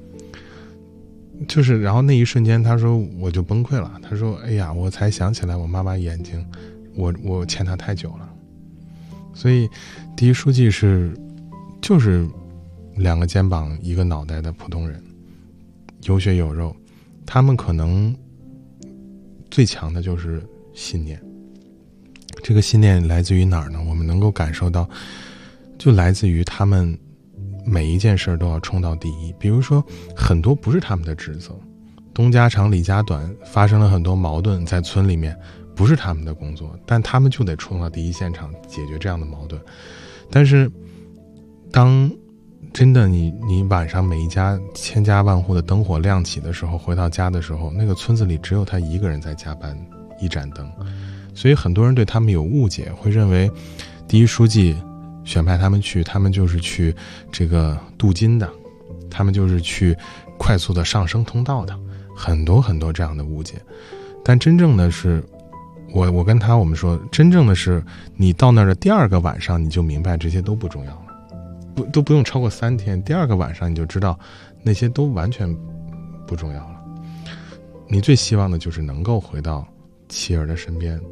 就是然后那一瞬间他说我就崩溃了，他说哎呀，我才想起来我妈妈眼睛，我欠她太久了。所以第一书记就是2个肩膀1个脑袋的普通人，有血有肉。他们可能最强的就是信念。这个信念来自于哪儿呢？我们能够感受到，就来自于他们每一件事都要冲到第一。比如说很多不是他们的职责，东家长李家短，发生了很多矛盾在村里面，不是他们的工作，但他们就得冲到第一现场解决这样的矛盾。但是当真的你晚上每一家千家万户的灯火亮起的时候，回到家的时候，那个村子里只有他一个人在加班，1盏灯。所以很多人对他们有误解，会认为第一书记选派他们去，他们就是去这个镀金的，他们就是去快速的上升通道的，很多很多这样的误解。但真正的是我跟我们说，真正的是你到那儿的第2个晚上，你就明白这些都不重要了，都不用超过3天，第2个晚上你就知道那些都完全不重要了。你最希望的就是能够回到妻儿的身边，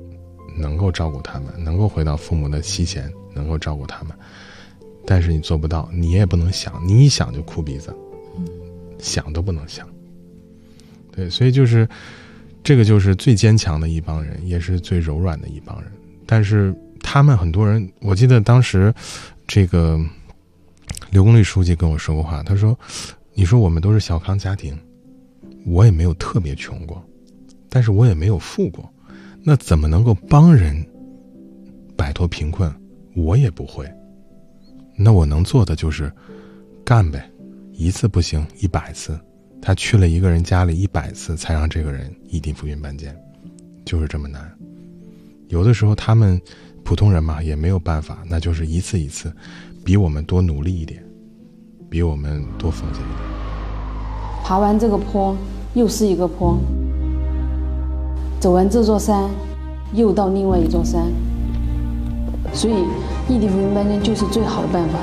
能够照顾他们，能够回到父母的膝前，能够照顾他们，但是你做不到，你也不能想，你一想就哭鼻子，想都不能想。对，所以就是这个就是最坚强的一帮人，也是最柔软的一帮人。但是他们很多人，我记得当时这个刘公立书记跟我说过话，他说你说我们都是小康家庭，我也没有特别穷过，但是我也没有富过，那怎么能够帮人摆脱贫困，我也不会。那我能做的就是干呗，一次不行100次，他去了一个人家里100次才让这个人一地浮云半间，就是这么难。有的时候他们普通人嘛也没有办法，那就是一次一次比我们多努力一点，比我们多奉献一点。 爬完这个坡又是一个坡，走完这座山又到另外一座山，所以异地浮云半间就是最好的办法。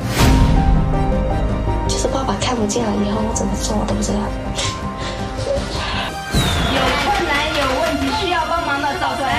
就是爸爸看不见了以后我怎么做我都不知道。 有困难有问题需要帮忙的找谁？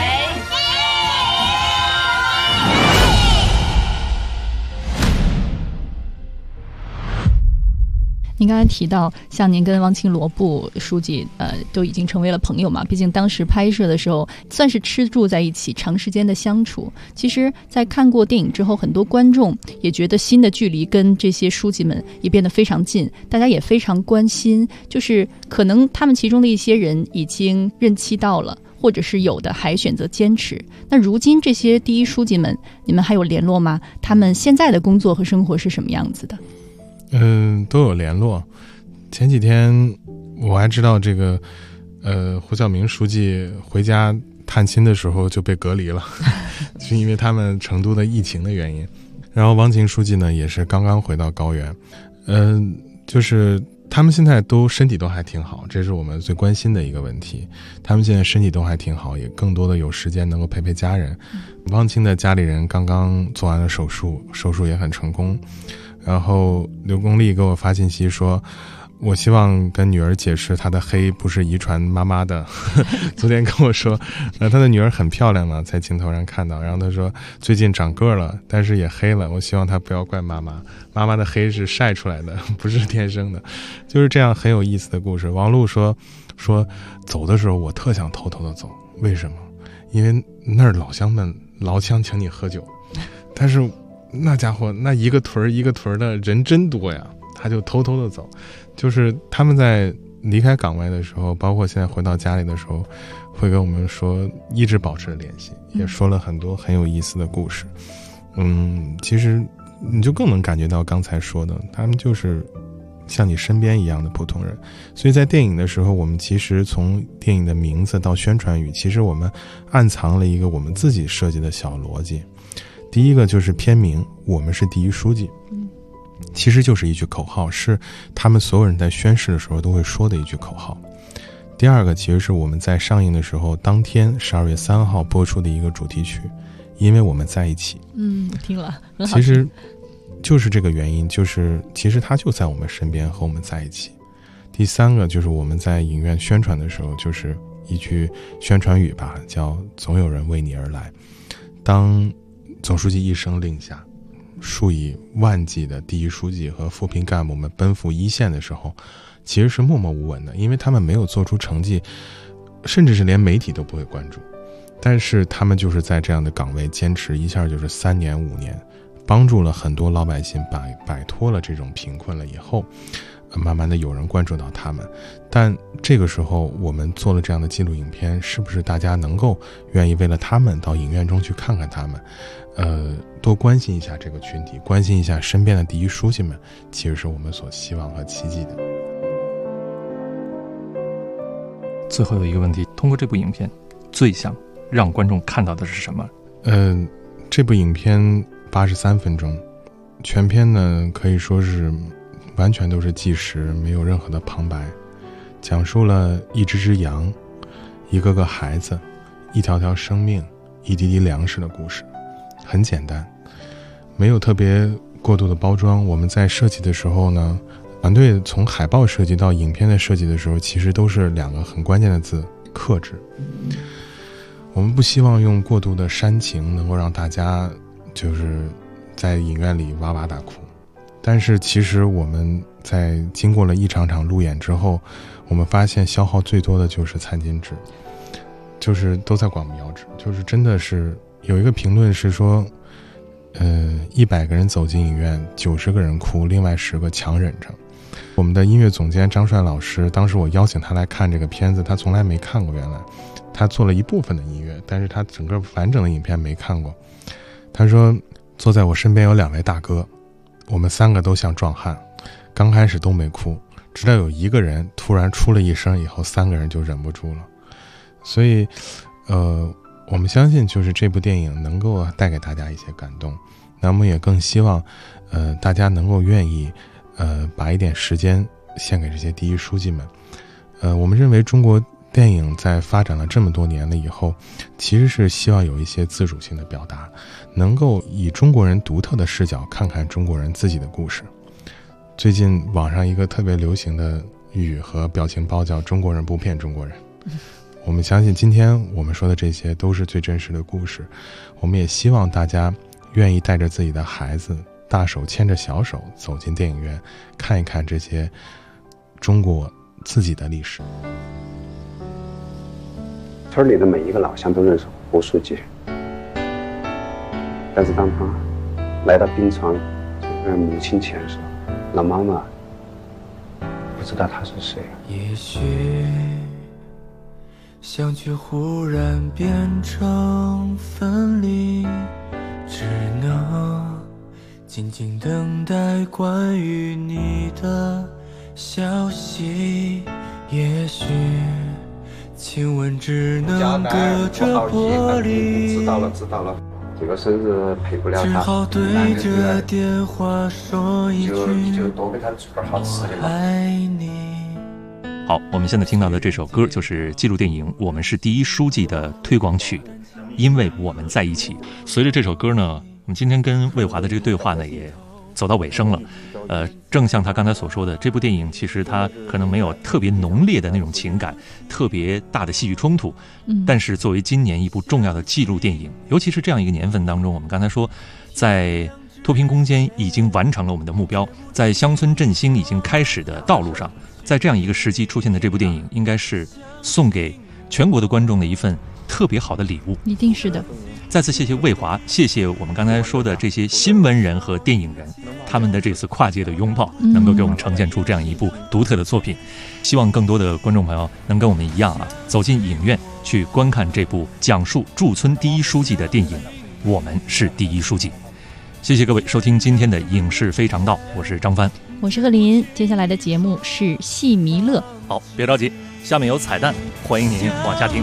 您刚才提到，像您跟汪清罗部书记，都已经成为了朋友嘛。毕竟当时拍摄的时候，算是吃住在一起，长时间的相处。其实，在看过电影之后，很多观众也觉得新的距离跟这些书记们也变得非常近，大家也非常关心。就是可能他们其中的一些人已经任期到了，或者是有的还选择坚持。那如今这些第一书记们，你们还有联络吗？他们现在的工作和生活是什么样子的？ 都有联络。前几天我还知道这个胡晓明书记回家探亲的时候就被隔离了是因为他们成都的疫情的原因。然后汪清书记呢也是刚刚回到高原，就是他们现在都身体都还挺好，这是我们最关心的一个问题。他们现在身体都还挺好，也更多的有时间能够陪陪家人。汪清的家里人刚刚做完了手术，手术也很成功。然后刘公立给我发信息说，我希望跟女儿解释她的黑不是遗传妈妈的昨天跟我说她的女儿很漂亮嘛，在镜头上看到，然后她说最近长个了，但是也黑了，我希望她不要怪妈妈，妈妈的黑是晒出来的，不是天生的。就是这样很有意思的故事。王璐说走的时候我特想偷偷的走，为什么？因为那儿老乡们老想请你喝酒，但是那家伙那一个屯一个屯的人真多呀，他就偷偷的走。就是他们在离开岗位的时候，包括现在回到家里的时候，会跟我们说一直保持联系，也说了很多很有意思的故事。其实你就更能感觉到刚才说的，他们就是像你身边一样的普通人。所以在电影的时候，我们其实从电影的名字到宣传语，其实我们暗藏了一个我们自己设计的小逻辑。第一个就是片名我们是第一书记，其实就是一句口号，是他们所有人在宣誓的时候都会说的一句口号。第二个其实是我们在上映的时候当天12月3号播出的一个主题曲，因为我们在一起。 听了很好听。 其实就是这个原因，就是其实他就在我们身边和我们在一起。第三个就是我们在影院宣传的时候，就是一句宣传语吧，叫总有人为你而来。当总书记一声令下，数以万计的第一书记和扶贫干部们奔赴一线的时候，其实是默默无闻的，因为他们没有做出成绩，甚至是连媒体都不会关注。但是他们就是在这样的岗位坚持一下就是3年5年，帮助了很多老百姓摆脱了这种贫困了以后，慢慢的有人关注到他们。但这个时候我们做了这样的记录影片，是不是大家能够愿意为了他们到影院中去看看他们，多关心一下这个群体，关心一下身边的第一书记们，其实是我们所希望和期冀的。 最后有一个问题，通过这部影片最想让观众看到的是什么？ 这部影片83分钟，全片呢可以说是完全都是纪实，没有任何的旁白，讲述了一只羊，一个个孩子，一条条生命，一滴滴粮食的故事。很简单，没有特别过度的包装。我们在设计的时候呢，团队从海报设计到影片的设计的时候，其实都是2个很关键的字：克制。 我们不希望用过度的煽情能够让大家就是在影院里哇哇大哭，但是其实我们在经过了一场场路演之后，我们发现消耗最多的就是餐巾纸，就是都在广播摇纸，就是真的是有一个评论是说100个人走进影院，90个人哭，另外10个强忍着。我们的音乐总监张帅老师，当时我邀请他来看这个片子，他从来没看过，原来他做了一部分的音乐，但是他整个完整的影片没看过。他说坐在我身边有2位大哥，我们3个都像壮汉，刚开始都没哭，直到有一个人突然出了一声以后，3个人就忍不住了。所以我们相信就是这部电影能够带给大家一些感动，那我们也更希望大家能够愿意把一点时间献给这些第一书记们。我们认为中国电影在发展了这么多年了以后，其实是希望有一些自主性的表达，能够以中国人独特的视角看看中国人自己的故事。最近网上一个特别流行的语和表情包叫中国人不骗中国人。我们相信今天我们说的这些都是最真实的故事，我们也希望大家愿意带着自己的孩子，大手牵着小手走进电影院，看一看这些中国自己的历史。 村里的每一个老乡都认识胡书记，但是当他来到病床母亲前的时候，老妈妈不知道他是谁。 也许相聚忽然变成分离，只能静静等待关于你的消息。也许亲吻只能隔着玻璃， 知道了，这个生日陪不了他， 只好对着电话说一句就多给他煮点好吃的我爱你。 好，我们现在听到的这首歌就是纪录电影《我们是第一书记》的推广曲，因为我们在一起。随着这首歌呢，我们今天跟魏华的这个对话呢也走到尾声了。正像他刚才所说的，这部电影其实它可能没有特别浓烈的那种情感，特别大的戏剧冲突，但是作为今年一部重要的纪录电影，尤其是这样一个年份当中，我们刚才说在脱贫攻坚已经完成了我们的目标，在乡村振兴已经开始的道路上，在这样一个时机出现的这部电影，应该是送给全国的观众的一份特别好的礼物。 一定是的。 再次谢谢魏华，谢谢我们刚才说的这些新闻人和电影人，他们的这次跨界的拥抱，能够给我们呈现出这样一部独特的作品。希望更多的观众朋友能跟我们一样走进影院去观看这部讲述驻村第一书记的电影《我们是第一书记》。谢谢各位收听今天的影视非常道，我是张帆， 我是贺林。接下来的节目是戏迷乐。 好，别着急，下面有彩蛋，欢迎您往下听。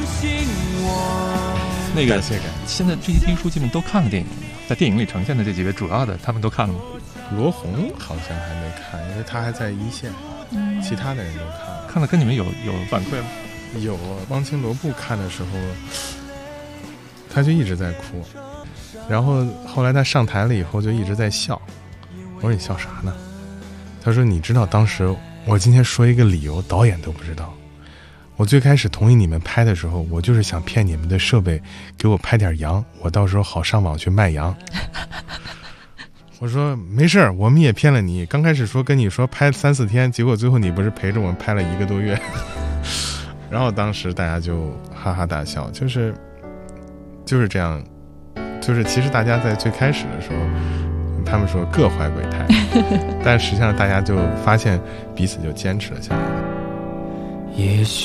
那个现在这些第一书记们都看了电影，在电影里呈现的这几位主要的他们都看了吗？ 罗红好像还没看，因为他还在一线，其他的人都看了。 看了跟你们有反馈吗？ 有啊，汪清罗布看的时候他就一直在哭，然后后来他上台了以后就一直在笑。我说你笑啥呢？他说你知道当时我今天说一个理由导演都不知道，我最开始同意你们拍的时候，我就是想骗你们的设备给我拍点羊，我到时候好上网去卖羊。我说没事儿，我们也骗了你，刚开始说跟你说拍3-4天，结果最后你不是陪着我们拍了1个多月。然后当时大家就哈哈大笑，就是这样，就是其实大家在最开始的时候他们说各怀鬼胎，但实际上大家就发现彼此就坚持了下来。 也许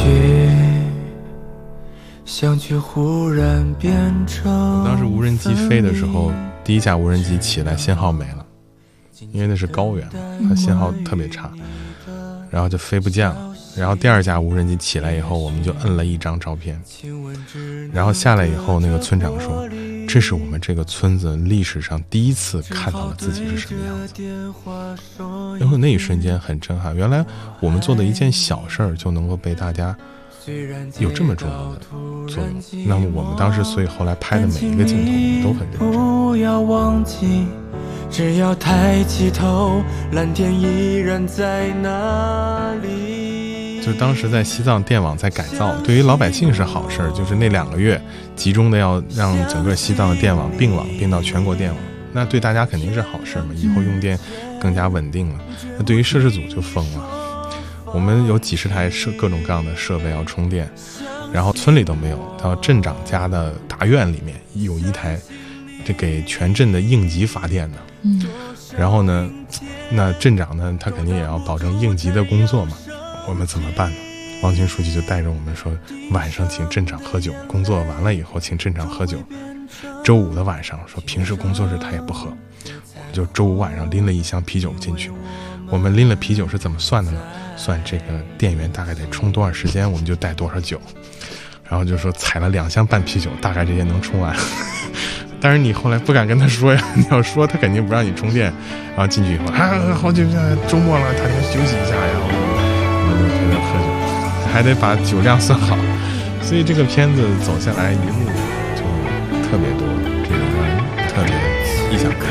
相聚忽然变成， 当时无人机飞的时候，第1架无人机起来信号没了，因为那是高原，它信号特别差，然后就飞不见了。然后第2架无人机起来以后，我们就摁了1张照片，然后下来以后，那个村长说这是我们这个村子历史上第一次看到了自己是什么样子。然后那一瞬间很震撼，原来我们做的一件小事儿就能够被大家有这么重要的作用。那么我们当时所以后来拍的每一个镜头我们都很认真。 不要忘记，只要抬起头，蓝天依然在那里。 就当时在西藏电网在改造，对于老百姓是好事，就是那2个月集中的要让整个西藏的电网并网并到全国电网，那对大家肯定是好事嘛，以后用电更加稳定了。那对于摄制组就疯了，我们有几十台各种各样的设备要充电，然后村里都没有，到镇长家的大院里面有一台，这给全镇的应急发电的。然后呢，那镇长呢，他肯定也要保证应急的工作嘛。我们怎么办呢？王群书记就带着我们说，晚上请镇长喝酒，工作完了以后请镇长喝酒。周5的晚上说，平时工作日他也不喝，我们就周5晚上拎了1箱啤酒进去。我们拎了啤酒是怎么算的呢？算这个电源大概得充多少时间，我们就带多少酒。然后就说采了2箱半啤酒，大概这些能充完。但是你后来不敢跟他说呀，你要说他肯定不让你充电。然后进去以后，好久周末了，他得休息一下呀，我们就在那喝酒，还得把酒量算好。所以这个片子走下来一路就特别多这种让人特别意想不到。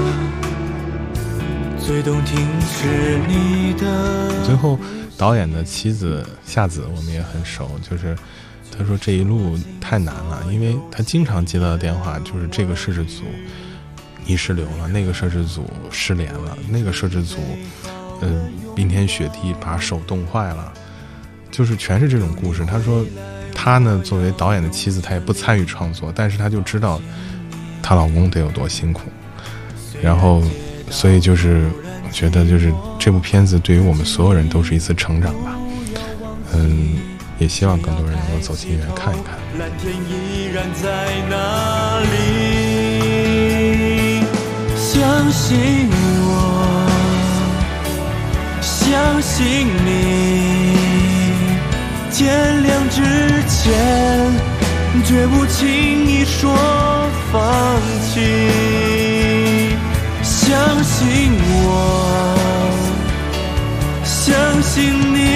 最动听是你的。 最后导演的妻子夏子我们也很熟，就是他说这一路太难了，因为他经常接到的电话就是这个摄制组泥石流了，那个摄制组失联了，那个摄制组冰天雪地把手冻坏了，就是全是这种故事。他说他呢作为导演的妻子，他也不参与创作，但是他就知道她老公得有多辛苦，然后所以就是我觉得就是这部片子对于我们所有人都是一次成长吧。也希望更多人能够走进医院看一看。 蓝天依然在那里，相信我，相信你，天亮之前绝不轻易说放弃。相信我，相信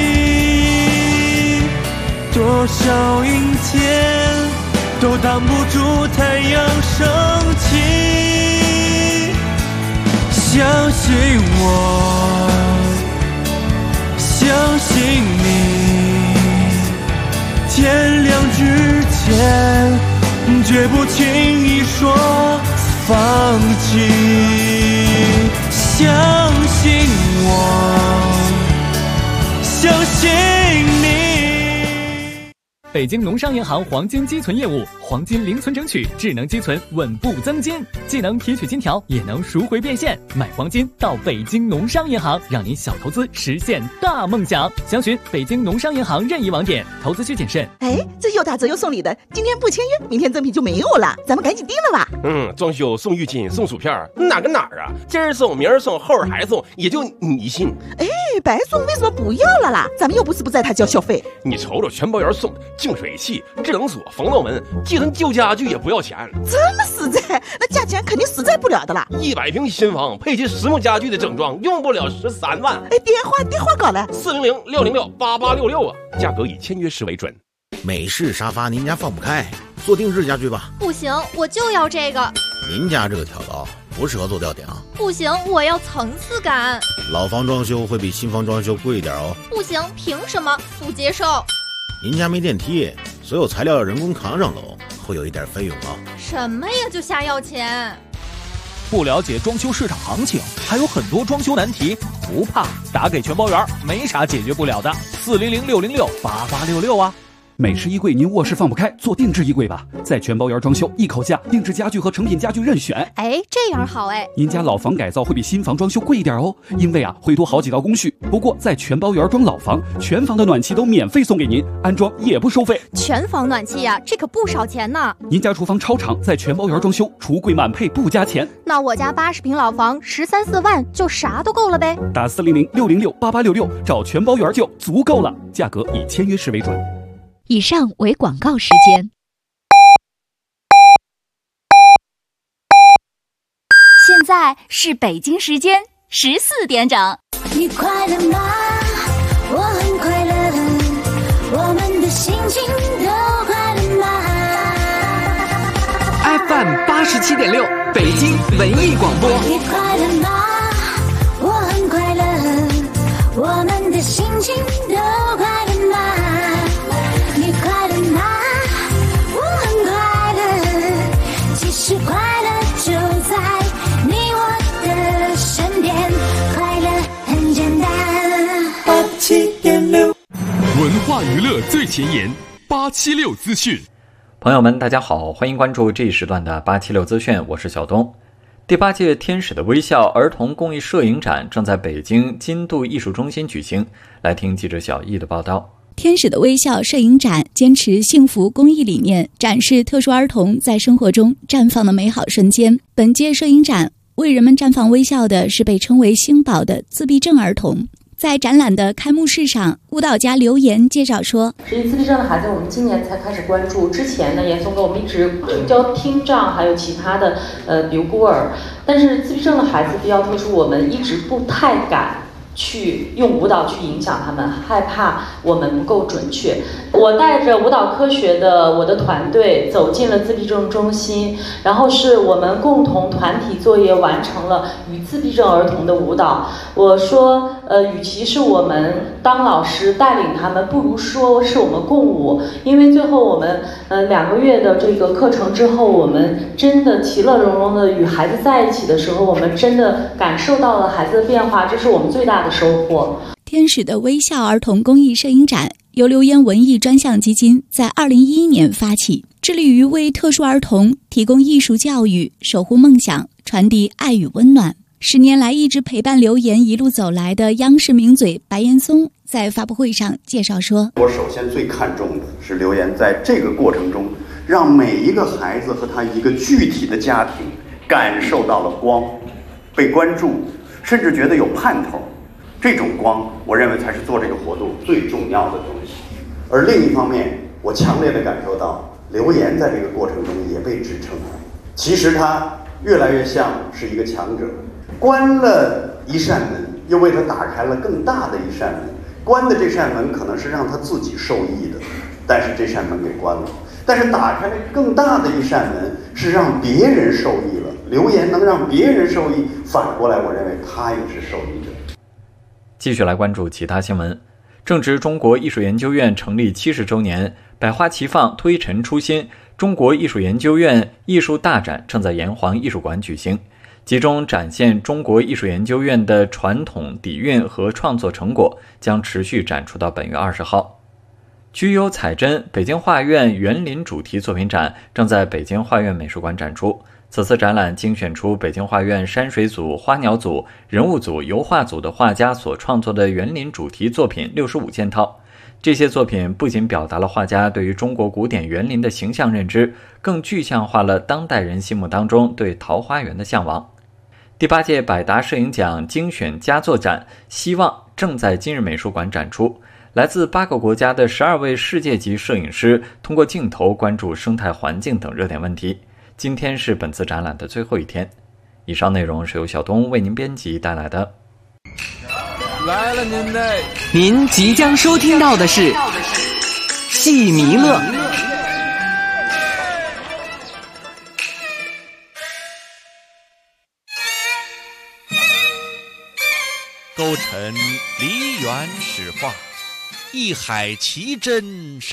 你，多少阴天都挡不住太阳升起。相信我，相信你，天亮之前绝不轻易说放弃。相信我，相信你。 北京农商银行黄金积存业务，黄金零存整取，智能积存，稳步增金，既能提取金条，也能赎回变现。买黄金到北京农商银行，让您小投资实现大梦想。详询北京农商银行任意网点，投资需谨慎。 哎，这又打折又送礼的，今天不签约，明天赠品就没有了，咱们赶紧订了吧。 装修送浴巾送薯片，哪跟哪儿啊？今儿送明儿送后儿还送，也就你信。 哎，白送为什么不要了啦？咱们又不是不在他交小费。 你瞅瞅全包员送的净水器、制冷锁、防盗门、寄存旧家具也不要钱， 这么实在，那价钱肯定实在不了的啦。 100平新房配齐实木家具的整装，用不了13万。 哎，电话搞来 400-606-8866啊，价格以签约时为准。 美式沙发您家放不开，做定制家具吧。 不行，我就要这个。 您家这个挑高不适合做吊顶。 不行，我要层次感。 老房装修会比新房装修贵一点哦。 不行，凭什么？不接受。 您家没电梯，所有材料要人工扛上楼，会有一点费用啊。 什么呀，就瞎要钱？ 不了解装修市场行情，还有很多装修难题，不怕，打给全包员，没啥解决不了的。400-606-8866啊。 美式衣柜您卧室放不开，做定制衣柜吧，在全包员装修一口价，定制家具和成品家具任选。 哎，这样好哎。 您家老房改造会比新房装修贵一点哦，因为会多好几道工序。不过在全包员装老房，全房的暖气都免费送给您，安装也不收费。 全房暖气呀，这可不少钱呢。 您家厨房超长，在全包员装修，橱柜满配不加钱。 那我家80平老房13、14万就啥都够了呗。 打400-606-8866找全包员就足够了，价格以签约时为准。 以上为广告时间。 现在是北京时间14点整。 你快乐吗？我很快乐，我们的心情都快乐吗 ？FM 87.6，北京文艺广播。 你快乐吗？我很快乐，我们的心情都快乐。 最前沿，876资讯。 朋友们，大家好，欢迎关注这一时段的876资讯，我是小东。第8届天使的微笑儿童公益摄影展正在北京金度艺术中心举行，来听记者小易的报道。 天使的微笑摄影展坚持幸福公益理念，展示特殊儿童在生活中绽放的美好瞬间。本届摄影展为人们绽放微笑的是被称为星宝的自闭症儿童。在展览的开幕式上，舞蹈家刘岩介绍说， 实际自闭症的孩子我们今年才开始关注，之前呢严嵩给我们一直教听障还有其他的比如孤儿，但是自闭症的孩子比较特殊，我们一直不太敢去用舞蹈去影响他们，害怕我们不够准确。我带着舞蹈科学的我的团队走进了自闭症中心，然后是我们共同团体作业完成了与自闭症儿童的舞蹈。我说与其是我们当老师带领他们，不如说是我们共舞，因为最后我们2个月的这个课程之后，我们真的其乐融融的与孩子在一起的时候，我们真的感受到了孩子的变化，这是我们最大的收获。 天使的微笑儿童公益摄影展由刘岩文艺专项基金在2011年发起，致力于为特殊儿童提供艺术教育，守护梦想，传递爱与温暖。10年来一直陪伴刘岩一路走来的央视名嘴白岩松在发布会上介绍说， 我首先最看重的是刘岩在这个过程中让每一个孩子和他一个具体的家庭感受到了光，被关注，甚至觉得有盼头。这种光我认为才是做这个活动最重要的东西。而另一方面，我强烈地感受到刘岩在这个过程中也被支撑，其实他越来越像是一个强者，关了一扇门，又为他打开了更大的一扇门。关的这扇门可能是让他自己受益的，但是这扇门给关了。但是打开了更大的一扇门，是让别人受益了。刘岩能让别人受益，反过来我认为他也是受益者。 继续来关注其他新闻。正值中国艺术研究院成立70周年，百花齐放，推陈出新，中国艺术研究院艺术大展正在炎黄艺术馆举行，集中展现中国艺术研究院的传统底蕴和创作成果，将持续展出到本月20号。居有彩珍北京画院园林主题作品展正在北京画院美术馆展出。此次展览精选出北京画院山水组、花鸟组、人物组、油画组的画家所创作的园林主题作品65件套。这些作品不仅表达了画家对于中国古典园林的形象认知，更具象化了当代人心目当中对桃花源的向往。第8届百达摄影奖精选佳作展希望正在今日美术馆展出。来自8个国家的12位世界级摄影师通过镜头关注生态环境等热点问题。今天是本次展览的最后一天。以上内容是由小东为您编辑带来的。 来了您嘞！您即将收听到的是戏弥勒。 勾陈梨园史话，一海奇珍。